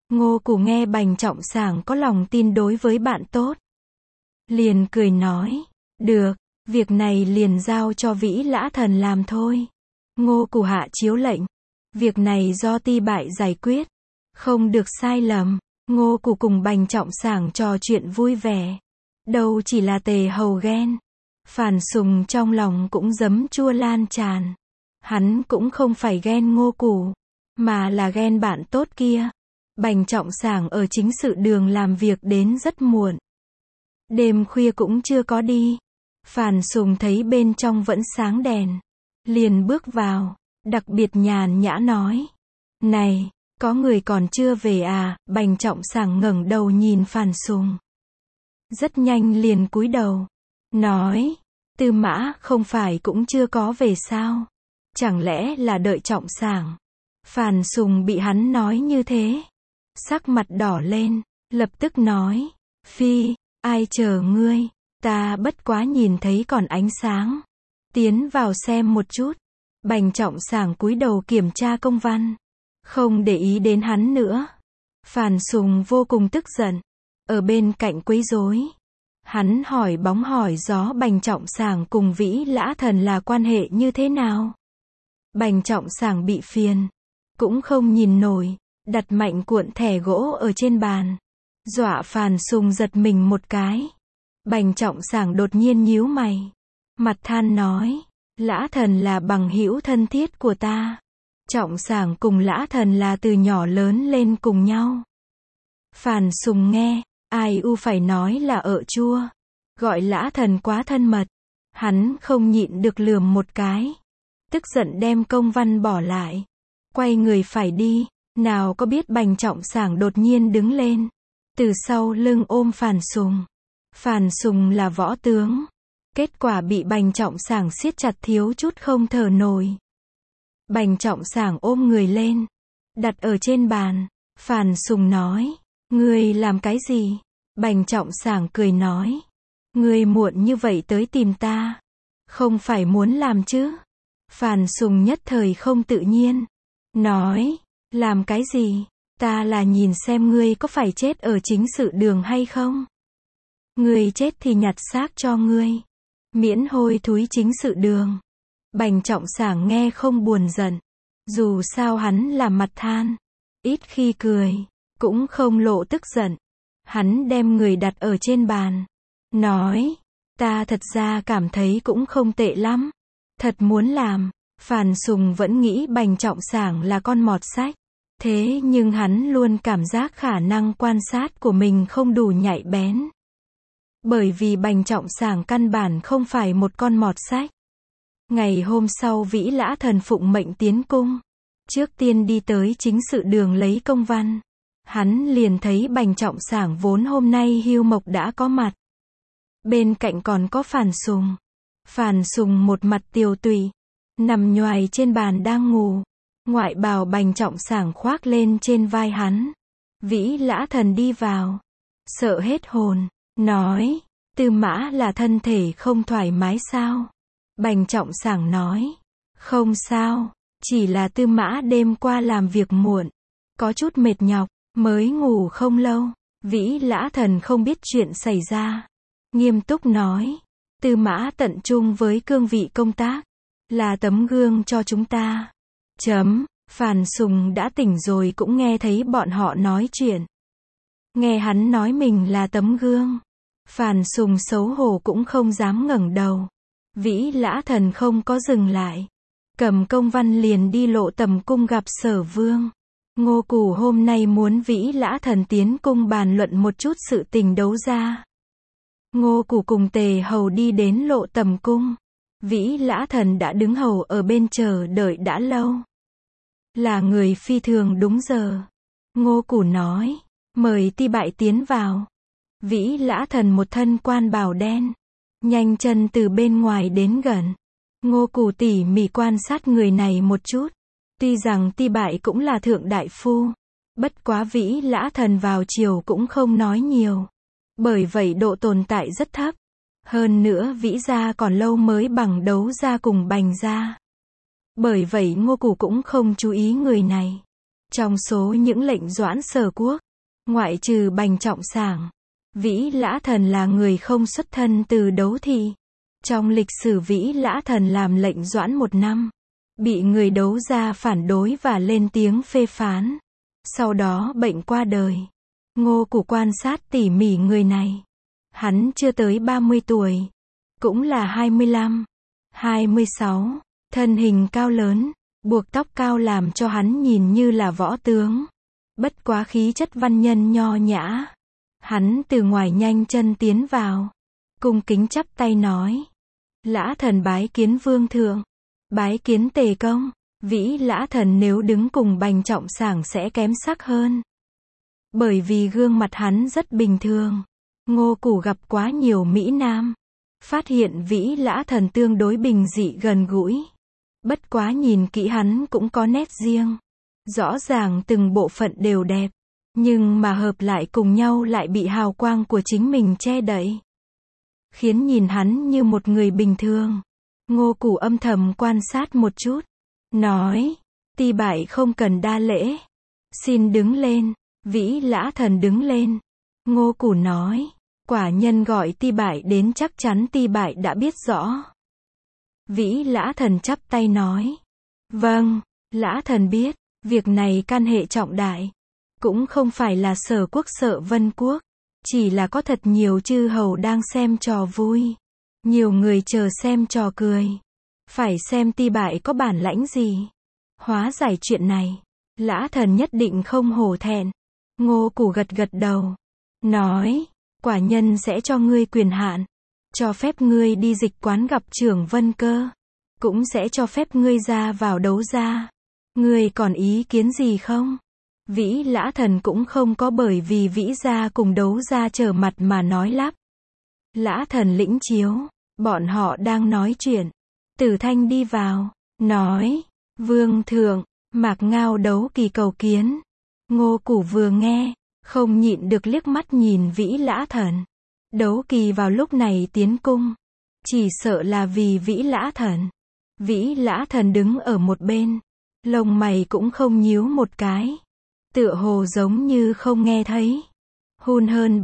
Ngô Cù nghe Bành Trọng Sảng có lòng tin đối với bạn tốt, liền cười nói, được, việc này liền giao cho Vĩ Lã Thần làm thôi. Ngô Cù hạ chiếu lệnh, việc này do Ti Bại giải quyết, không được sai lầm. Ngô Cù cùng Bành Trọng Sảng trò chuyện vui vẻ, đâu chỉ là Tề Hầu ghen, Phàn Sùng trong lòng cũng giấm chua lan tràn. Hắn cũng không phải ghen Ngô Cù, mà là ghen bạn tốt kia. Bành Trọng Sảng ở chính sự đường làm việc đến rất muộn, đêm khuya cũng chưa có đi. Phàn Sùng thấy bên trong vẫn sáng đèn, liền bước vào, đặc biệt nhàn nhã nói, này, có người còn chưa về à? Bành Trọng Sảng ngẩng đầu nhìn Phàn Sùng, rất nhanh liền cúi đầu, nói, Tư Mã không phải cũng chưa có về sao? Chẳng lẽ là đợi Trọng Sảng? Phàn Sùng bị hắn nói như thế, sắc mặt đỏ lên, lập tức nói, phi, ai chờ ngươi, ta bất quá nhìn thấy còn ánh sáng, tiến vào xem một chút. Bành Trọng Sảng cúi đầu kiểm tra công văn, không để ý đến hắn nữa. Phàn Sùng vô cùng tức giận, ở bên cạnh quấy rối. Hắn hỏi bóng hỏi gió Bành Trọng Sảng cùng Vĩ Lã Thần là quan hệ như thế nào. Bành Trọng Sảng bị phiền, cũng không nhìn nổi, đặt mạnh cuộn thẻ gỗ ở trên bàn, dọa Phàn Sùng giật mình một cái. Bành Trọng Sảng đột nhiên nhíu mày, mặt than nói, Lã Thần là bằng hữu thân thiết của ta. Trọng Sảng cùng Lã Thần là từ nhỏ lớn lên cùng nhau. Phàn Sùng nghe, ai u phải nói là ợ chua, gọi Lã Thần quá thân mật. Hắn không nhịn được lườm một cái, tức giận đem công văn bỏ lại, quay người phải đi. Nào có biết Bành Trọng Sảng đột nhiên đứng lên, từ sau lưng ôm Phàn Sùng. Phàn Sùng là võ tướng, kết quả bị Bành Trọng Sảng siết chặt thiếu chút không thở nổi. Bành Trọng Sảng ôm người lên, đặt ở trên bàn. Phàn Sùng nói, ngươi làm cái gì? Bành Trọng Sảng cười nói, ngươi muộn như vậy tới tìm ta, không phải muốn làm chứ? Phàn Sùng nhất thời không tự nhiên, nói, làm cái gì? Ta là nhìn xem ngươi có phải chết ở chính sự đường hay không? Ngươi chết thì nhặt xác cho ngươi, miễn hôi thúi chính sự đường. Bành Trọng Sảng nghe không buồn giận, dù sao hắn là mặt than, ít khi cười, cũng không lộ tức giận. Hắn đem người đặt ở trên bàn, nói, ta thật ra cảm thấy cũng không tệ lắm, thật muốn làm. Phàn Sùng vẫn nghĩ Bành Trọng Sảng là con mọt sách, thế nhưng hắn luôn cảm giác khả năng quan sát của mình không đủ nhạy bén. Bởi vì Bành Trọng Sảng căn bản không phải một con mọt sách. Ngày hôm sau Vĩ Lã Thần phụng mệnh tiến cung, trước tiên đi tới chính sự đường lấy công văn. Hắn liền thấy Bành Trọng Sảng vốn hôm nay hưu mộc đã có mặt. Bên cạnh còn có Phàn Sùng. Phàn Sùng một mặt tiều tụy, nằm nhoài trên bàn đang ngủ. Ngoại bào Bành Trọng Sảng khoác lên trên vai hắn. Vĩ Lã Thần đi vào, sợ hết hồn, nói, Tư Mã là thân thể không thoải mái sao? Bành Trọng Sảng nói, không sao, chỉ là Tư Mã đêm qua làm việc muộn, có chút mệt nhọc, mới ngủ không lâu. Vĩ Lã Thần không biết chuyện xảy ra, nghiêm túc nói, Tư Mã tận trung với cương vị công tác, là tấm gương cho chúng ta. Phàn Sùng đã tỉnh rồi cũng nghe thấy bọn họ nói chuyện. Nghe hắn nói mình là tấm gương, Phàn Sùng xấu hổ cũng không dám ngẩng đầu. Vĩ Lã Thần không có dừng lại, cầm công văn liền đi Lộ Tầm cung gặp Sở Vương. Ngô Cù hôm nay muốn Vĩ Lã Thần tiến cung bàn luận một chút sự tình đấu giá. Ngô Cù cùng Tề Hầu đi đến Lộ Tầm cung. Vĩ Lã Thần đã đứng hầu ở bên chờ đợi đã lâu, là người phi thường đúng giờ. Ngô Cù nói, mời Ti Bại tiến vào. Vĩ Lã Thần một thân quan bào đen, nhanh chân từ bên ngoài đến gần. Ngô Cù tỉ mỉ quan sát người này một chút. Tuy rằng Ti Bại cũng là thượng đại phu, bất quá Vĩ Lã Thần vào chiều cũng không nói nhiều, bởi vậy độ tồn tại rất thấp. Hơn nữa Vĩ gia còn lâu mới bằng đấu gia cùng Bành gia. Bởi vậy Ngô Cù cũng không chú ý người này. Trong số những lệnh doãn Sở Quốc, ngoại trừ Bành Trọng Sảng, Vĩ Lã Thần là người không xuất thân từ đấu thị. Trong lịch sử Vĩ Lã Thần làm lệnh doãn 1 năm, bị người đấu gia phản đối và lên tiếng phê phán. Sau đó bệnh qua đời. Ngô Củ quan sát tỉ mỉ người này. Hắn chưa tới 30 tuổi, cũng là 25, 26, thân hình cao lớn, buộc tóc cao làm cho hắn nhìn như là võ tướng. Bất quá khí chất văn nhân nho nhã. Hắn từ ngoài nhanh chân tiến vào, cung kính chắp tay nói: Lã Thần bái kiến vương thượng, bái kiến Tề công. Vĩ Lã Thần nếu đứng cùng Bành Trọng Sảng sẽ kém sắc hơn. Bởi vì gương mặt hắn rất bình thường. Ngô Củ gặp quá nhiều mỹ nam, phát hiện Vĩ Lã Thần tương đối bình dị gần gũi. Bất quá nhìn kỹ hắn cũng có nét riêng. Rõ ràng từng bộ phận đều đẹp, nhưng mà hợp lại cùng nhau lại bị hào quang của chính mình che đậy, khiến nhìn hắn như một người bình thường. Ngô Củ âm thầm quan sát một chút, nói: Ti bại không cần đa lễ, xin đứng lên. Vĩ Lã Thần đứng lên. Ngô Củ nói: Quả nhân gọi Ti bại đến chắc chắn Ti bại đã biết rõ. Vĩ Lã Thần chắp tay nói: Vâng, Lã Thần biết, việc này can hệ trọng đại, cũng không phải là Sở Quốc sợ Vân Quốc, chỉ là có thật nhiều chư hầu đang xem trò vui, nhiều người chờ xem trò cười, phải xem Ti bại có bản lãnh gì hóa giải chuyện này. Lã Thần nhất định không hổ thẹn. Ngô Củ gật gật đầu, nói: Quả nhân sẽ cho ngươi quyền hạn, cho phép ngươi đi dịch quán gặp trưởng Vân Cơ, cũng sẽ cho phép ngươi ra vào đấu gia. Ngươi còn ý kiến gì không? Vĩ Lã Thần cũng không có bởi vì Vĩ gia cùng đấu gia trở mặt mà nói lắp. Lã Thần lĩnh chiếu, bọn họ đang nói chuyện. Tử Thanh đi vào, nói: Vương thượng, Mạc Ngao Đấu Kỳ cầu kiến. Ngô Củ vừa nghe, không nhịn được liếc mắt nhìn Vĩ Lã Thần. Đấu Kỳ vào lúc này tiến cung, chỉ sợ là vì Vĩ Lã Thần. Vĩ Lã Thần đứng ở một bên, lông mày cũng không nhíu một cái, tựa hồ giống như không nghe thấy. Hun hơn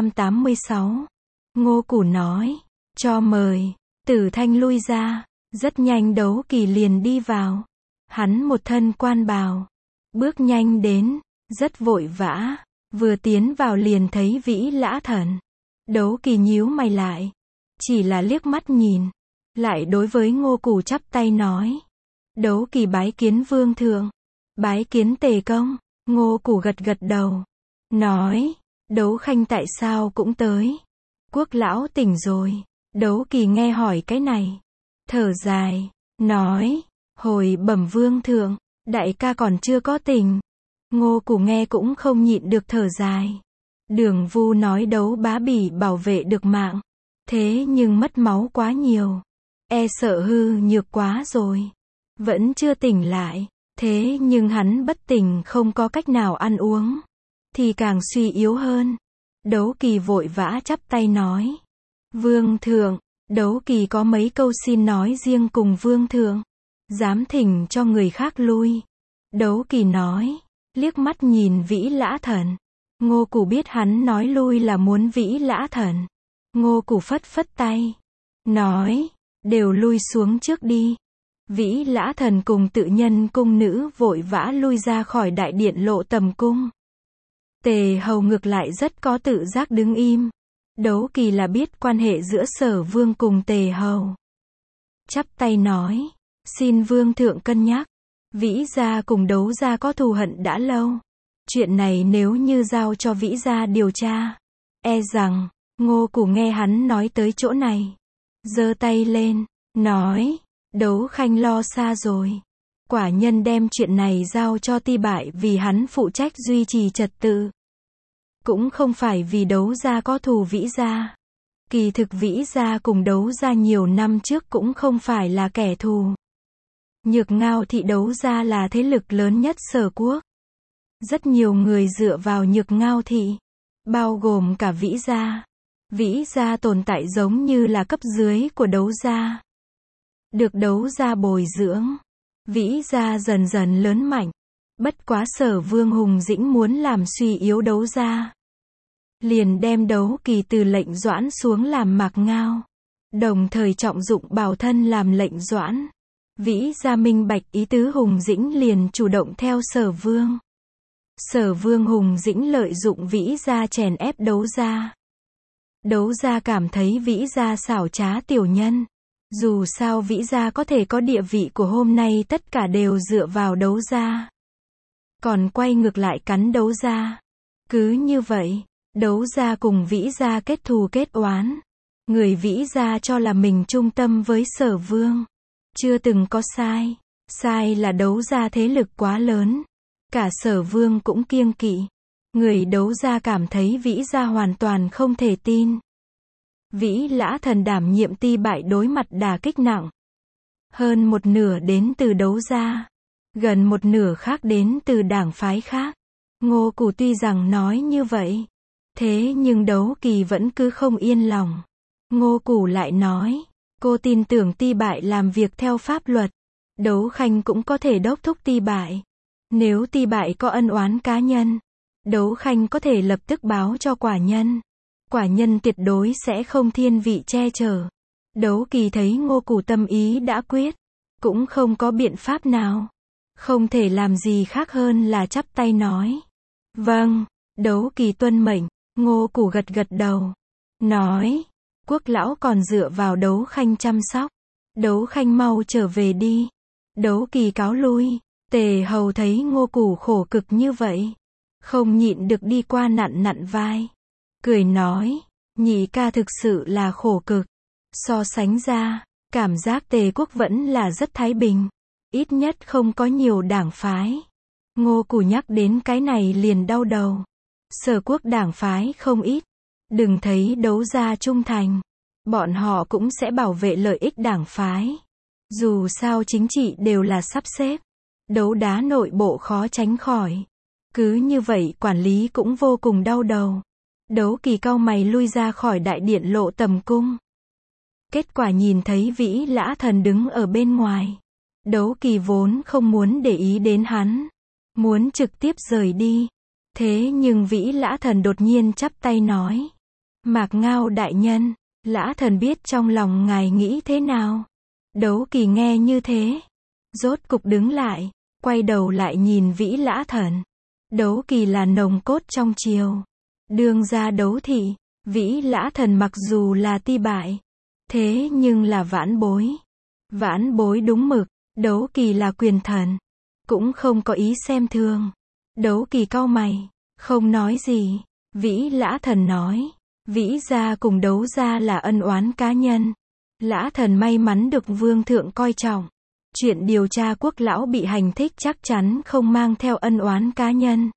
786. Ngô Củ nói: Cho mời. Tử Thanh lui ra. Rất nhanh Đấu Kỳ liền đi vào. Hắn một thân quan bào, bước nhanh đến, rất vội vã, vừa tiến vào liền thấy Vĩ Lã Thần. Đấu Kỳ nhíu mày lại, chỉ là liếc mắt nhìn, lại đối với Ngô Củ chắp tay nói: Đấu Kỳ bái kiến vương thượng, bái kiến Tề công. Ngô Củ gật gật đầu, nói: Đấu Khanh tại sao cũng tới? Quốc lão tỉnh rồi. Đấu Kỳ nghe hỏi cái này, thở dài, nói: Hồi bẩm vương thượng, đại ca còn chưa có tỉnh. Ngô Củ nghe cũng không nhịn được thở dài. Đường Vu nói Đấu bá bỉ bảo vệ được mạng, thế nhưng mất máu quá nhiều, e sợ hư nhược quá rồi, vẫn chưa tỉnh lại. Thế nhưng hắn bất tỉnh không có cách nào ăn uống, thì càng suy yếu hơn. Đấu Kỳ vội vã chắp tay nói: Vương thượng, Đấu Kỳ có mấy câu xin nói riêng cùng vương thượng, dám thỉnh cho người khác lui. Đấu Kỳ nói, liếc mắt nhìn Vĩ Lã Thần. Ngô Củ biết hắn nói lui là muốn Vĩ Lã Thần. Ngô Củ phất phất tay, nói: Đều lui xuống trước đi. Vĩ Lã Thần cùng Tự Nhân cung nữ vội vã lui ra khỏi đại điện Lộ Tầm cung. Tề hầu ngược lại rất có tự giác đứng im. Đấu Kỳ là biết quan hệ giữa Sở vương cùng Tề hầu, chắp tay nói: Xin vương thượng cân nhắc. Vĩ gia cùng Đấu gia có thù hận đã lâu, chuyện này nếu như giao cho Vĩ gia điều tra, e rằng. Ngô Củ nghe hắn nói tới chỗ này, giơ tay lên, nói: Đấu Khanh lo xa rồi. Quả nhân đem chuyện này giao cho Ti bại vì hắn phụ trách duy trì trật tự, cũng không phải vì Đấu gia có thù Vĩ gia. Kỳ thực Vĩ gia cùng Đấu gia nhiều năm trước cũng không phải là kẻ thù. Nhược Ngao thị Đấu gia là thế lực lớn nhất Sở Quốc. Rất nhiều người dựa vào Nhược Ngao thị, bao gồm cả Vĩ gia. Vĩ gia tồn tại giống như là cấp dưới của Đấu gia, được Đấu gia bồi dưỡng. Vĩ gia dần dần lớn mạnh, Bất quá Sở Vương Hùng Dĩnh muốn làm suy yếu Đấu Gia. Liền đem Đấu Kỳ từ lệnh doãn xuống làm Mạc Ngao. Đồng thời trọng dụng Bảo Thân làm lệnh doãn. Vĩ Gia minh bạch ý tứ Hùng Dĩnh liền chủ động theo Sở Vương. Sở Vương Hùng Dĩnh lợi dụng Vĩ Gia chèn ép Đấu Gia. Đấu Gia cảm thấy Vĩ Gia xảo trá tiểu nhân. Dù sao Vĩ Gia có thể có địa vị của hôm nay tất cả đều dựa vào Đấu Gia. Còn quay ngược lại cắn Đấu Gia. Cứ như vậy, Đấu Gia cùng Vĩ Gia kết thù kết oán. Người Vĩ Gia cho là mình trung tâm với Sở Vương. Chưa từng có sai. Sai là Đấu Gia thế lực quá lớn. Cả Sở Vương cũng kiêng kỵ. Người Đấu Gia cảm thấy Vĩ Gia hoàn toàn không thể tin. Vĩ Lã Thần đảm nhiệm Ti bại đối mặt đả kích nặng. Hơn một nửa đến từ Đấu Gia. Gần một nửa khác đến từ đảng phái khác. Ngô Củ tuy rằng nói như vậy. Thế nhưng Đấu Kỳ vẫn cứ không yên lòng. Ngô Củ lại nói. Cô tin tưởng Ti bại làm việc theo pháp luật. Đấu Khanh cũng có thể đốc thúc Ti bại. Nếu Ti bại có ân oán cá nhân. Đấu Khanh có thể lập tức báo cho quả nhân. Quả nhân tuyệt đối sẽ không thiên vị che chở. Đấu Kỳ thấy Ngô Củ tâm ý đã quyết. Cũng không có biện pháp nào. Không thể làm gì khác hơn là chắp tay nói. Vâng, Đấu Kỳ tuân mệnh. Ngô Củ gật gật đầu. Nói. Quốc lão còn dựa vào Đấu Khanh chăm sóc. Đấu Khanh mau trở về đi. Đấu Kỳ cáo lui. Tề Hầu thấy Ngô Củ khổ cực như vậy. Không nhịn được đi qua nặn nặn vai. Cười nói. Nhị ca thực sự là khổ cực. So sánh ra, cảm giác Tề quốc vẫn là rất thái bình. Ít nhất không có nhiều đảng phái. Ngô Củ nhắc đến cái này liền đau đầu. Sở quốc đảng phái không ít. Đừng thấy Đấu Gia trung thành. Bọn họ cũng sẽ bảo vệ lợi ích đảng phái. Dù sao chính trị đều là sắp xếp. Đấu đá nội bộ khó tránh khỏi. Cứ như vậy quản lý cũng vô cùng đau đầu. Đấu Kỳ cau mày lui ra khỏi đại điện Lộ Tầm cung. Kết quả nhìn thấy Vĩ Lã Thần đứng ở bên ngoài. Đấu Kỳ vốn không muốn để ý đến hắn. Muốn trực tiếp rời đi. Thế nhưng Vĩ Lã Thần đột nhiên chắp tay nói. Mạc Ngao đại nhân. Lã Thần biết trong lòng ngài nghĩ thế nào. Đấu Kỳ nghe như thế. Rốt cục đứng lại. Quay đầu lại nhìn Vĩ Lã Thần. Đấu Kỳ là nòng cốt trong triều. Đương gia Đấu thị. Vĩ Lã Thần mặc dù là Ti bại. Thế nhưng là vãn bối. Vãn bối đúng mực. Đấu Kỳ là quyền thần. Cũng không có ý xem thường. Đấu Kỳ cau mày. Không nói gì. Vĩ Lã Thần nói. Vĩ gia cùng Đấu gia là ân oán cá nhân. Lã Thần may mắn được vương thượng coi trọng. Chuyện điều tra quốc lão bị hành thích chắc chắn không mang theo ân oán cá nhân.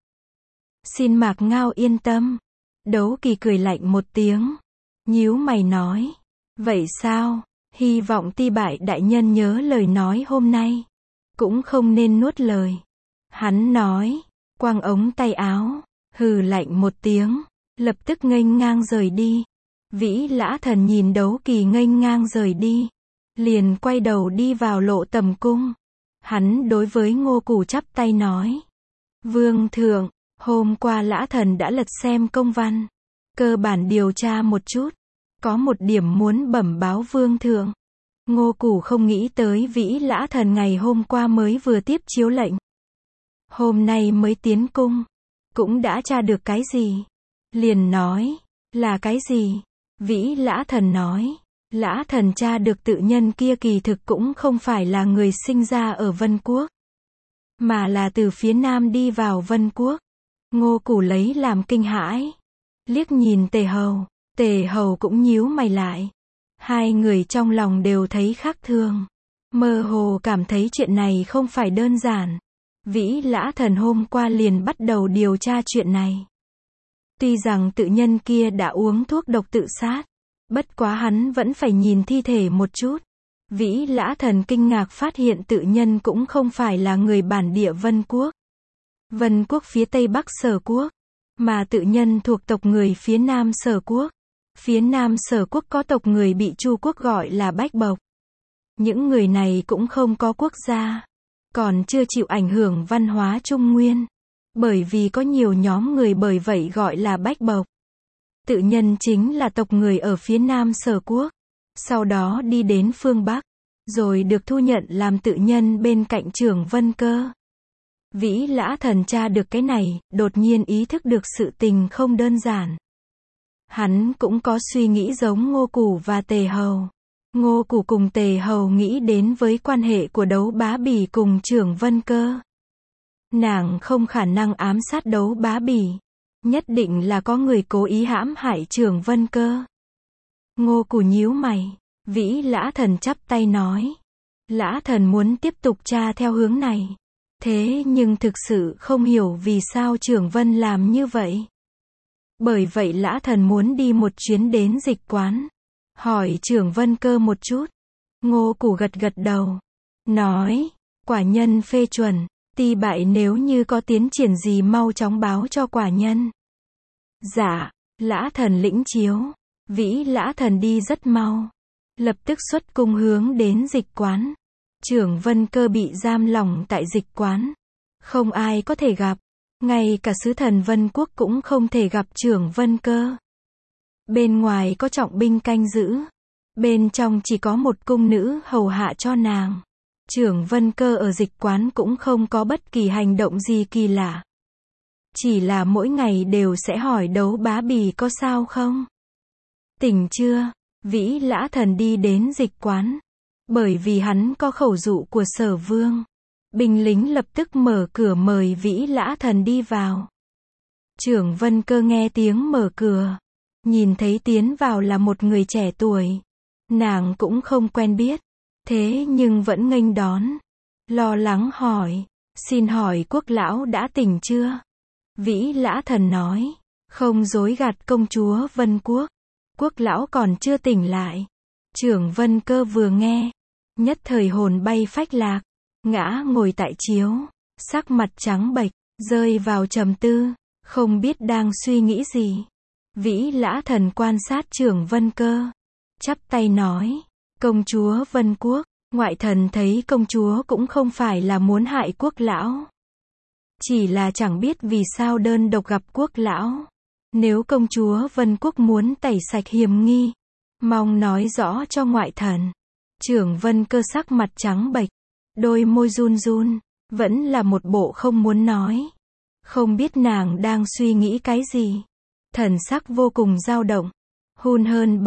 Xin Mạc Ngao yên tâm. Đấu Kỳ cười lạnh một tiếng. Nhíu mày nói. Vậy sao? Hy vọng Ti bại đại nhân nhớ lời nói hôm nay. Cũng không nên nuốt lời. Hắn nói. Quang ống tay áo. Hừ lạnh một tiếng. Lập tức nghênh ngang rời đi. Vĩ Lã Thần nhìn Đấu Kỳ nghênh ngang rời đi. Liền quay đầu đi vào Lộ Tầm cung. Hắn đối với Ngô Củ chắp tay nói. Vương thượng, hôm qua Lã Thần đã lật xem công văn. Cơ bản điều tra một chút. Có một điểm muốn bẩm báo vương thượng. Ngô Củ không nghĩ tới Vĩ Lã Thần ngày hôm qua mới vừa tiếp chiếu lệnh. Hôm nay mới tiến cung. Cũng đã tra được cái gì? Liền nói. Là cái gì? Vĩ Lã Thần nói. Lã Thần tra được tự nhân kia kỳ thực cũng không phải là người sinh ra ở Vân Quốc. Mà là từ phía Nam đi vào Vân Quốc. Ngô Củ lấy làm kinh hãi. Liếc nhìn Tề Hầu. Tề Hầu cũng nhíu mày lại. Hai người trong lòng đều thấy khác thường. Mơ hồ cảm thấy chuyện này không phải đơn giản. Vĩ Lã Thần hôm qua liền bắt đầu điều tra chuyện này. Tuy rằng tự nhân kia đã uống thuốc độc tự sát. Bất quá hắn vẫn phải nhìn thi thể một chút. Vĩ Lã Thần kinh ngạc phát hiện tự nhân cũng không phải là người bản địa Vân Quốc. Vân Quốc phía Tây Bắc Sở Quốc. Mà tự nhân thuộc tộc người phía Nam Sở Quốc. Phía Nam Sở Quốc có tộc người bị Chu Quốc gọi là Bách Bộc. Những người này cũng không có quốc gia. còn chưa chịu ảnh hưởng văn hóa Trung Nguyên. Bởi vì có nhiều nhóm người bởi vậy gọi là bách bộc. Tự nhân chính là tộc người ở phía nam Sở quốc. Sau đó đi đến phương Bắc, rồi được thu nhận làm tự nhân bên cạnh Trưởng Vân Cơ. Vĩ Lã Thần tra được cái này, đột nhiên ý thức được sự tình không đơn giản. Hắn cũng có suy nghĩ giống Ngô Củ và Tề Hầu. Ngô Củ cùng Tề Hầu nghĩ đến với quan hệ của Đấu Bá Bỉ cùng Trưởng Vân Cơ. Nàng không khả năng ám sát Đấu Bá Bỉ. Nhất định là có người cố ý hãm hại Trưởng Vân Cơ. Ngô Củ nhíu mày. Vĩ Lã Thần chắp tay nói. Lã Thần muốn tiếp tục tra theo hướng này. Thế nhưng thực sự không hiểu vì sao Trưởng Vân làm như vậy. Bởi vậy Lã Thần muốn đi một chuyến đến Dịch Quán. Hỏi Trưởng Vân Cơ một chút. Ngô Củ gật gật đầu. Nói. Quả nhân phê chuẩn. Ti bại nếu như có tiến triển gì mau chóng báo cho quả nhân. Dạ. Lã Thần lĩnh chiếu. Vĩ Lã Thần đi rất mau. Lập tức xuất cung hướng đến Dịch Quán. Trưởng Vân Cơ bị giam lỏng tại Dịch Quán. Không ai có thể gặp. Ngay cả sứ thần Vân Quốc cũng không thể gặp Trưởng Vân Cơ. Bên ngoài có trọng binh canh giữ. Bên trong chỉ có một cung nữ hầu hạ cho nàng. Trưởng Vân Cơ ở Dịch Quán cũng không có bất kỳ hành động gì kỳ lạ. Chỉ là mỗi ngày đều sẽ hỏi Đấu Bá Bỉ có sao không? Tỉnh chưa? Vĩ Lã Thần đi đến Dịch Quán. Bởi vì hắn có khẩu dụ của Sở Vương. Binh lính lập tức mở cửa mời Vĩ Lã Thần đi vào. Trưởng Vân Cơ nghe tiếng mở cửa. Nhìn thấy tiến vào là một người trẻ tuổi. Nàng cũng không quen biết. Thế nhưng vẫn nghênh đón. Lo lắng hỏi. Xin hỏi quốc lão đã tỉnh chưa? Vĩ Lã Thần nói. Không dối gạt công chúa Vân Quốc. Quốc lão còn chưa tỉnh lại. Trưởng Vân Cơ vừa nghe. Nhất thời hồn bay phách lạc. Ngã ngồi tại chiếu. Sắc mặt trắng bệch. Rơi vào trầm tư. Không biết đang suy nghĩ gì. Vĩ Lã Thần quan sát Trưởng Vân Cơ. Chắp tay nói. Công chúa Vân Quốc. Ngoại thần thấy công chúa cũng không phải là muốn hại quốc lão. Chỉ là chẳng biết vì sao đơn độc gặp quốc lão. Nếu công chúa Vân Quốc muốn tẩy sạch hiềm nghi. Mong nói rõ cho ngoại thần. Trưởng Vân Cơ sắc mặt trắng bệch. Đôi môi run run. Vẫn là một bộ không muốn nói. Không biết nàng đang suy nghĩ cái gì. Thần sắc vô cùng dao động. Hun hơn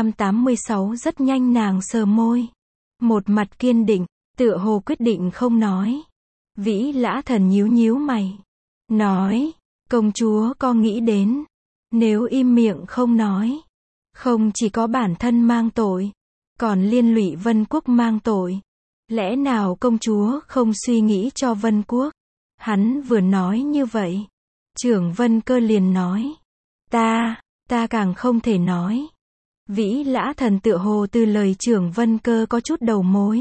786 rất nhanh nàng sờ môi. Một mặt kiên định. Tựa hồ quyết định không nói. Vĩ Lã Thần nhíu nhíu mày. Nói. Công chúa có nghĩ đến. Nếu im miệng không nói. Không chỉ có bản thân mang tội. Còn liên lụy Vân Quốc mang tội. Lẽ nào công chúa không suy nghĩ cho Vân Quốc? Hắn vừa nói như vậy. Trưởng Vân Cơ liền nói. Ta càng không thể nói. Vĩ Lã Thần tựa hồ từ lời Trưởng Vân Cơ có chút đầu mối.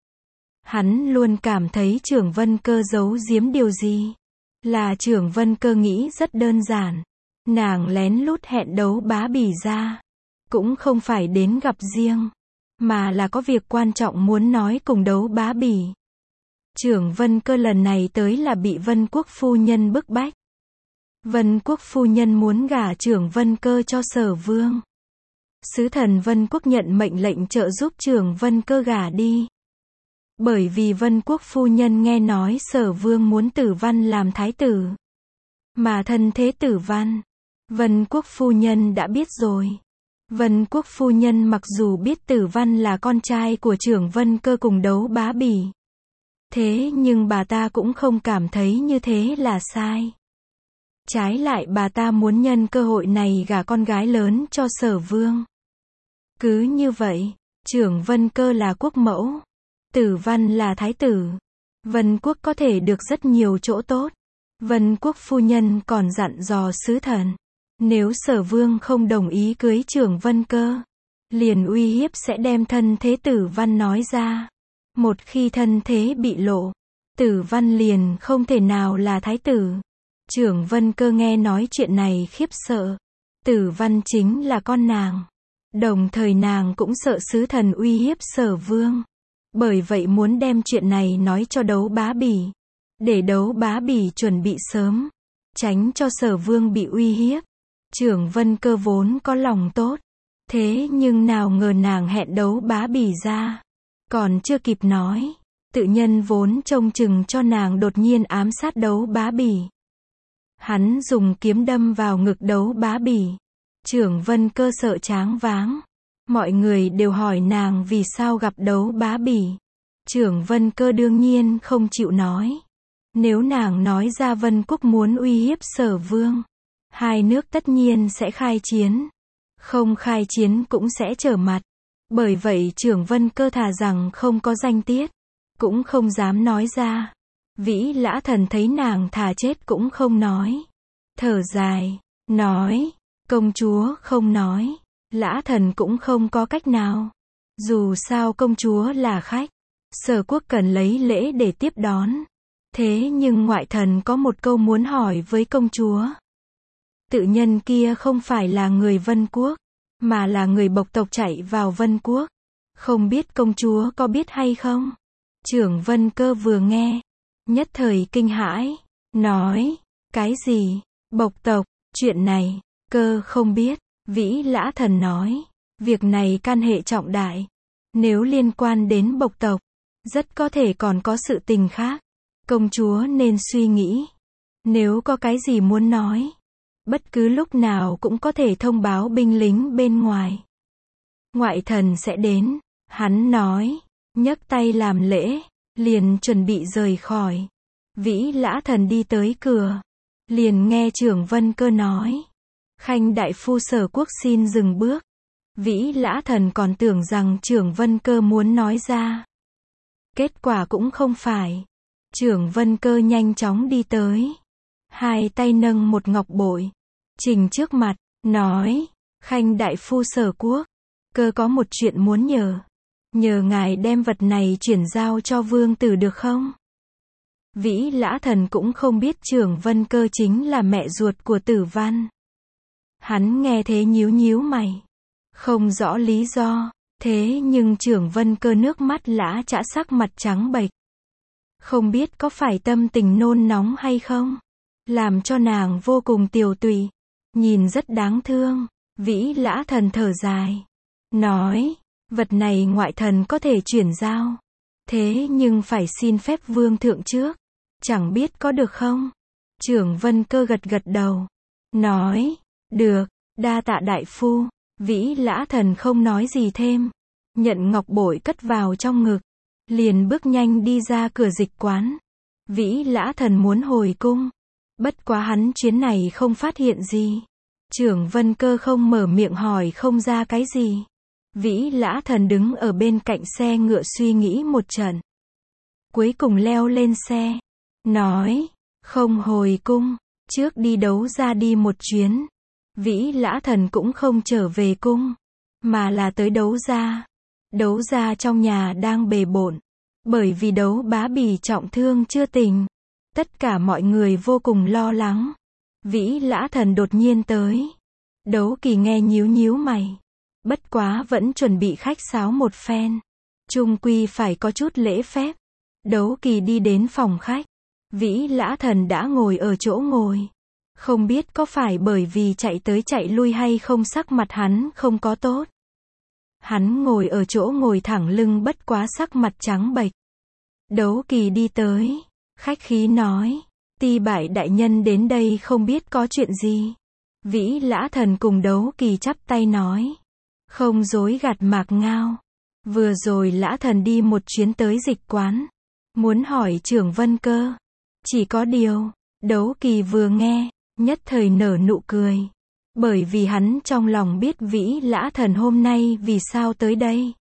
Hắn luôn cảm thấy Trưởng Vân Cơ giấu giếm điều gì. Là Trưởng Vân Cơ nghĩ rất đơn giản. Nàng lén lút hẹn Đấu Bá Bỉ ra. Cũng không phải đến gặp riêng. Mà là có việc quan trọng muốn nói cùng Đấu Bá Bỉ. Trưởng Vân Cơ lần này tới là bị Vân Quốc phu nhân bức bách. Vân Quốc phu nhân muốn gả Trưởng Vân Cơ cho Sở Vương. Sứ thần Vân Quốc nhận mệnh lệnh trợ giúp Trưởng Vân Cơ gả đi. Bởi vì Vân Quốc phu nhân nghe nói Sở Vương muốn Tử Văn làm thái tử. Mà thân thế Tử Văn, Vân Quốc phu nhân đã biết rồi. Vân Quốc phu nhân mặc dù biết Tử Văn là con trai của Trưởng Vân Cơ cùng Đấu Bá Bỉ. Thế nhưng bà ta cũng không cảm thấy như thế là sai. Trái lại bà ta muốn nhân cơ hội này gả con gái lớn cho Sở Vương. Cứ như vậy, Trưởng Vân Cơ là quốc mẫu. Tử Văn là thái tử. Vân Quốc có thể được rất nhiều chỗ tốt. Vân Quốc phu nhân còn dặn dò sứ thần. Nếu Sở Vương không đồng ý cưới Trưởng Vân Cơ, liền uy hiếp sẽ đem thân thế Tử Văn nói ra. Một khi thân thế bị lộ, Tử Văn liền không thể nào là thái tử. Trưởng Vân Cơ nghe nói chuyện này khiếp sợ. Tử Văn chính là con nàng. Đồng thời nàng cũng sợ sứ thần uy hiếp Sở Vương. Bởi vậy muốn đem chuyện này nói cho Đấu Bá Bỉ. Để Đấu Bá Bỉ chuẩn bị sớm. Tránh cho Sở Vương bị uy hiếp. Trưởng Vân Cơ vốn có lòng tốt. Thế nhưng nào ngờ nàng hẹn Đấu Bá Bỉ ra. Còn chưa kịp nói. Tự nhân vốn trông chừng cho nàng đột nhiên ám sát Đấu Bá Bỉ. Hắn dùng kiếm đâm vào ngực Đấu Bá Bỉ. Trưởng Vân Cơ sợ choáng váng. Mọi người đều hỏi nàng vì sao gặp Đấu Bá Bỉ. Trưởng Vân Cơ đương nhiên không chịu nói. Nếu nàng nói ra Vân Quốc muốn uy hiếp Sở Vương, hai nước tất nhiên sẽ khai chiến. Không khai chiến cũng sẽ trở mặt. Bởi vậy Trưởng Vân Cơ thà rằng không có danh tiết, cũng không dám nói ra. Vĩ Lã Thần thấy nàng thà chết cũng không nói. Thở dài, nói, công chúa không nói. Lã Thần cũng không có cách nào. Dù sao công chúa là khách. Sở Quốc cần lấy lễ để tiếp đón. Thế nhưng ngoại thần có một câu muốn hỏi với công chúa. Tự nhân kia không phải là người Vân Quốc, mà là người bộc tộc chạy vào Vân Quốc. Không biết công chúa có biết hay không? Trưởng Vân Cơ vừa nghe, nhất thời kinh hãi, nói, cái gì? Bộc tộc, chuyện này, Cơ không biết. Vĩ Lã Thần nói, việc này can hệ trọng đại. Nếu liên quan đến bộc tộc, rất có thể còn có sự tình khác. Công chúa nên suy nghĩ. Nếu có cái gì muốn nói, bất cứ lúc nào cũng có thể thông báo binh lính bên ngoài. Ngoại thần sẽ đến, hắn nói, nhấc tay làm lễ, liền chuẩn bị rời khỏi. Vĩ Lã Thần đi tới cửa, liền nghe Trưởng Vân Cơ nói, Khanh đại phu Sở Quốc xin dừng bước. Vĩ Lã Thần còn tưởng rằng Trưởng Vân Cơ muốn nói ra. Kết quả cũng không phải. Trưởng Vân Cơ nhanh chóng đi tới. Hai tay nâng một ngọc bội. Trình trước mặt, nói, Khanh đại phu Sở Quốc. Cơ có một chuyện muốn nhờ. Nhờ ngài đem vật này chuyển giao cho vương tử được không? Vĩ Lã Thần cũng không biết Trưởng Vân Cơ chính là mẹ ruột của Tử Văn. Hắn nghe thế nhíu nhíu mày. Không rõ lý do. Thế nhưng Trưởng Vân Cơ nước mắt lã chã sắc mặt trắng bệch. Không biết có phải tâm tình nôn nóng hay không? Làm cho nàng vô cùng tiều tụy. Nhìn rất đáng thương. Vĩ Lã Thần thở dài. Nói, vật này ngoại thần có thể chuyển giao. Thế nhưng phải xin phép vương thượng trước. Chẳng biết có được không? Trưởng Vân Cơ gật gật đầu. Nói, được, đa tạ đại phu. Vĩ Lã Thần không nói gì thêm. Nhận ngọc bội cất vào trong ngực. Liền bước nhanh đi ra cửa dịch quán. Vĩ Lã Thần muốn hồi cung. Bất quá hắn chuyến này không phát hiện gì. Trưởng Vân Cơ không mở miệng hỏi không ra cái gì. Vĩ Lã Thần đứng ở bên cạnh xe ngựa suy nghĩ một trận. Cuối cùng leo lên xe. Nói, không hồi cung. Trước đi đấu ra đi một chuyến. Vĩ Lã Thần cũng không trở về cung. Mà là tới đấu ra. Đấu ra trong nhà đang bề bộn. Bởi vì Đấu Bá Bỉ trọng thương chưa tỉnh. Tất cả mọi người vô cùng lo lắng. Vĩ Lã Thần đột nhiên tới. Đấu Kỳ nghe nhíu nhíu mày. Bất quá vẫn chuẩn bị khách sáo một phen. Chung quy phải có chút lễ phép. Đấu Kỳ đi đến phòng khách. Vĩ Lã Thần đã ngồi ở chỗ ngồi. Không biết có phải bởi vì chạy tới chạy lui hay không sắc mặt hắn không có tốt. Hắn ngồi ở chỗ ngồi thẳng lưng bất quá sắc mặt trắng bệch. Đấu Kỳ đi tới. Khách khí nói. Ti Bại đại nhân đến đây không biết có chuyện gì. Vĩ Lã Thần cùng Đấu Kỳ chắp tay nói. Không dối gạt Mạc Ngao. Vừa rồi Lã Thần đi một chuyến tới dịch quán. Muốn hỏi Trưởng Vân Cơ. Chỉ có điều, Đấu Kỳ vừa nghe, nhất thời nở nụ cười. Bởi vì hắn trong lòng biết Vĩ Lã Thần hôm nay vì sao tới đây.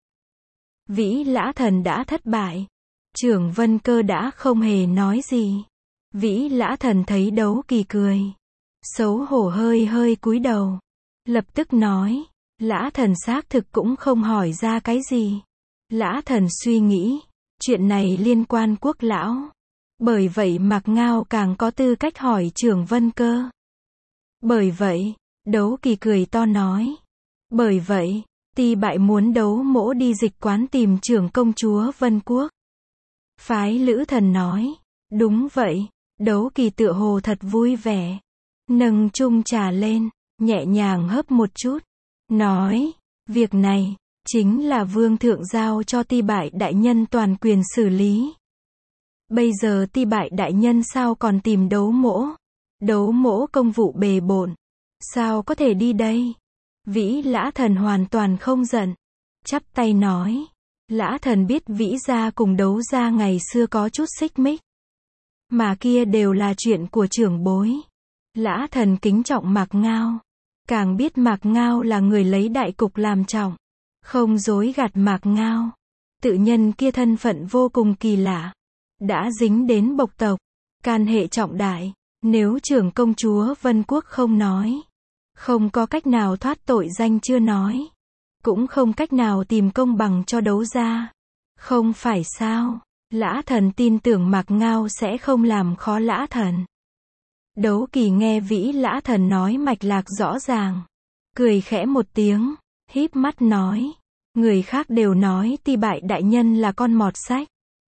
Vĩ Lã Thần đã thất bại. Trưởng Vân Cơ đã không hề nói gì. Vĩ Lã Thần thấy Đấu Kỳ cười. Xấu hổ hơi hơi cúi đầu. Lập tức nói. Lã Thần xác thực cũng không hỏi ra cái gì. Lã Thần suy nghĩ. Chuyện này liên quan quốc lão. Bởi vậy Mạc Ngao càng có tư cách hỏi Trưởng Vân Cơ. Bởi vậy, Đấu Kỳ cười to nói. Bởi vậy, Ti bại muốn Đấu Mỗ đi dịch quán tìm trưởng công chúa Vân Quốc. Phái Lữ Thần nói. Đúng vậy. Đấu Kỳ tựa hồ thật vui vẻ. Nâng chung trà lên, nhẹ nhàng hớp một chút. Nói, việc này, chính là Vương Thượng giao cho Ti bại đại nhân toàn quyền xử lý. Bây giờ Ti bại đại nhân sao còn tìm Đấu Mỗ? Đấu Mỗ công vụ bề bộn. Sao có thể đi đây? Vĩ Lã Thần hoàn toàn không giận. Chắp tay nói. Lã Thần biết Vĩ gia cùng Đấu gia ngày xưa có chút xích mích. Mà kia đều là chuyện của trưởng bối. Lã Thần kính trọng Mạc Ngao. Càng biết Mạc Ngao là người lấy đại cục làm trọng. Không dối gạt Mạc Ngao. Tự nhân kia thân phận vô cùng kỳ lạ. Đã dính đến bộc tộc. Can hệ trọng đại. Nếu trưởng công chúa Vân Quốc không nói. Không có cách nào thoát tội danh chưa nói. Cũng không cách nào tìm công bằng cho Đấu gia. Không phải sao? Lã Thần tin tưởng Mạc Ngao sẽ không làm khó Lã Thần. Đấu Kỳ nghe Vĩ Lã Thần nói mạch lạc rõ ràng. Cười khẽ một tiếng, híp mắt nói. Người khác đều nói Ti bại đại nhân là con mọt sách.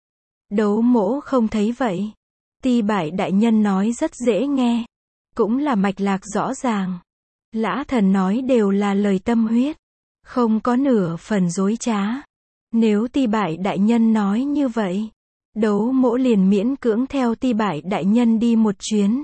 Đấu Mỗ không thấy vậy. Ti bại đại nhân nói rất dễ nghe. Cũng là mạch lạc rõ ràng. Lã Thần nói đều là lời tâm huyết. Không có nửa phần dối trá. Nếu Ti bại đại nhân nói như vậy, Đấu Mỗ liền miễn cưỡng theo Ti bại đại nhân đi một chuyến.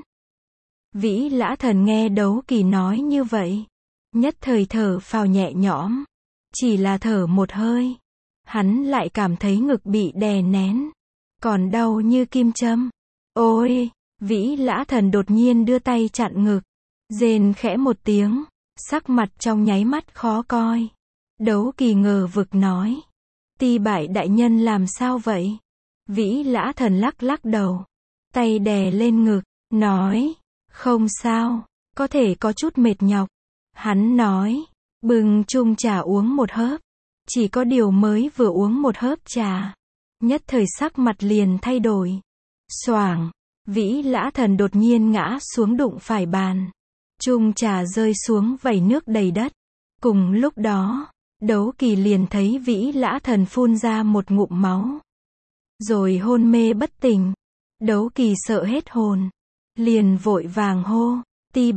Vĩ Lã Thần nghe Đấu Kỳ nói như vậy, nhất thời thở phào nhẹ nhõm. Chỉ là thở một hơi, hắn lại cảm thấy ngực bị đè nén, còn đau như kim châm. Ôi! Vĩ Lã Thần đột nhiên đưa tay chặn ngực, rên khẽ một tiếng, sắc mặt trong nháy mắt khó coi. Đấu Kỳ ngờ vực nói. Ti bại đại nhân làm sao vậy? Vĩ Lã Thần lắc lắc đầu, tay đè lên ngực, nói, không sao, có thể có chút mệt nhọc. Hắn nói, bưng chung trà uống một hớp, chỉ có điều mới vừa uống một hớp trà, nhất thời sắc mặt liền thay đổi. Xoảng, Vĩ Lã Thần đột nhiên ngã xuống đụng phải bàn. Chung trà rơi xuống vẩy nước đầy đất. Cùng lúc đó, Đấu Kỳ liền thấy Vĩ Lã Thần phun ra một ngụm máu. Rồi hôn mê bất tỉnh. Đấu Kỳ sợ hết hồn. Liền vội vàng hô. Ti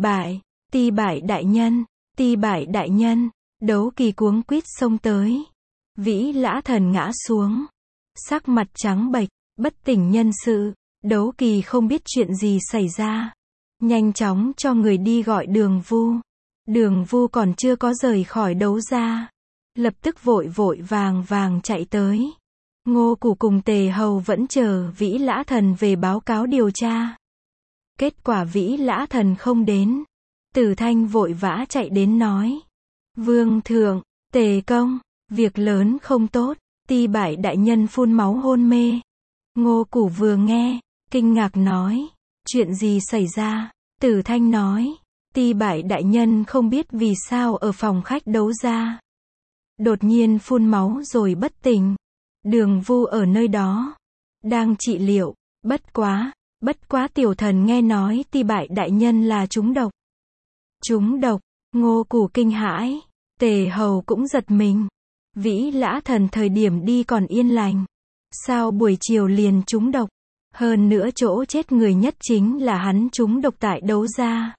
bại đại nhân, Ti bại đại nhân. Đấu Kỳ cuống quýt xông tới. Vĩ Lã Thần ngã xuống. Sắc mặt trắng bệch, bất tỉnh nhân sự. Đấu Kỳ không biết chuyện gì xảy ra. Nhanh chóng cho người đi gọi Đường Vu. Đường Vu còn chưa có rời khỏi Đấu gia. Lập tức vội vàng chạy tới. Ngô Củ cùng Tề Hầu vẫn chờ Vĩ Lã Thần về báo cáo điều tra. Kết quả Vĩ Lã Thần không đến. Tử Thanh vội vã chạy đến nói. Vương Thượng, Tề Công, việc lớn không tốt, Ti bại đại nhân phun máu hôn mê. Ngô Củ vừa nghe, kinh ngạc nói. Chuyện gì xảy ra? Tử Thanh nói. Ti bại đại nhân không biết vì sao ở phòng khách Đấu gia đột nhiên phun máu rồi bất tỉnh. Đường Vu ở nơi đó đang trị liệu. Bất quá tiểu thần nghe nói Ti bại đại nhân là trúng độc. Trúng độc? Ngô Củ kinh hãi. Tề Hầu cũng giật mình. Vĩ Lã Thần thời điểm đi còn yên lành, sao buổi chiều liền trúng độc? Hơn nữa chỗ chết người nhất chính là hắn trúng độc tại Đấu gia.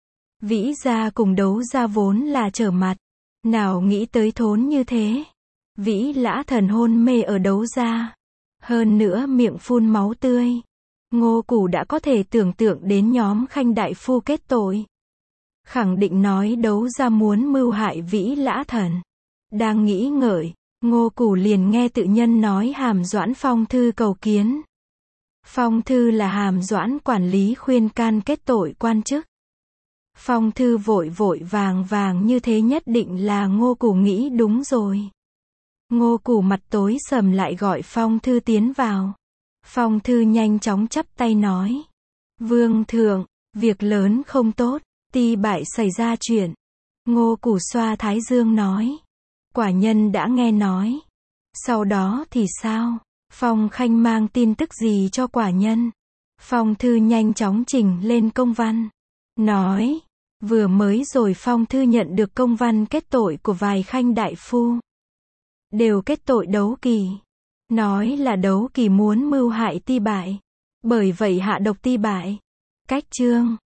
Vĩ gia cùng Đấu gia vốn là trở mặt, nào nghĩ tới thốn như thế. Vĩ Lã Thần hôn mê ở Đấu gia, hơn nữa miệng phun máu tươi. Ngô Củ đã có thể tưởng tượng đến nhóm Khanh đại phu kết tội, khẳng định nói Đấu gia muốn mưu hại Vĩ Lã Thần. Đang nghĩ ngợi, Ngô Củ liền nghe tự nhân nói Hàm Doãn phong thư cầu kiến. Phong thư là Hàm Doãn quản lý khuyên can kết tội quan chức. Phong thư vội vàng như thế nhất định là Ngô Củ nghĩ đúng rồi. Ngô Củ mặt tối sầm lại gọi Phong thư tiến vào. Phong thư nhanh chóng chắp tay nói. Vương Thượng, việc lớn không tốt, Ti bại xảy ra chuyện. Ngô Củ xoa thái dương nói. Quả nhân đã nghe nói. Sau đó thì sao? Phong Khanh mang tin tức gì cho quả nhân? Phong thư nhanh chóng trình lên công văn. Nói, Vừa mới rồi Phong Thư nhận được công văn kết tội của vài khanh đại phu. Đều kết tội Đấu Kỳ. Nói là Đấu Kỳ muốn mưu hại Ti Bại. Bởi vậy hạ độc Ti Bại. Cách chương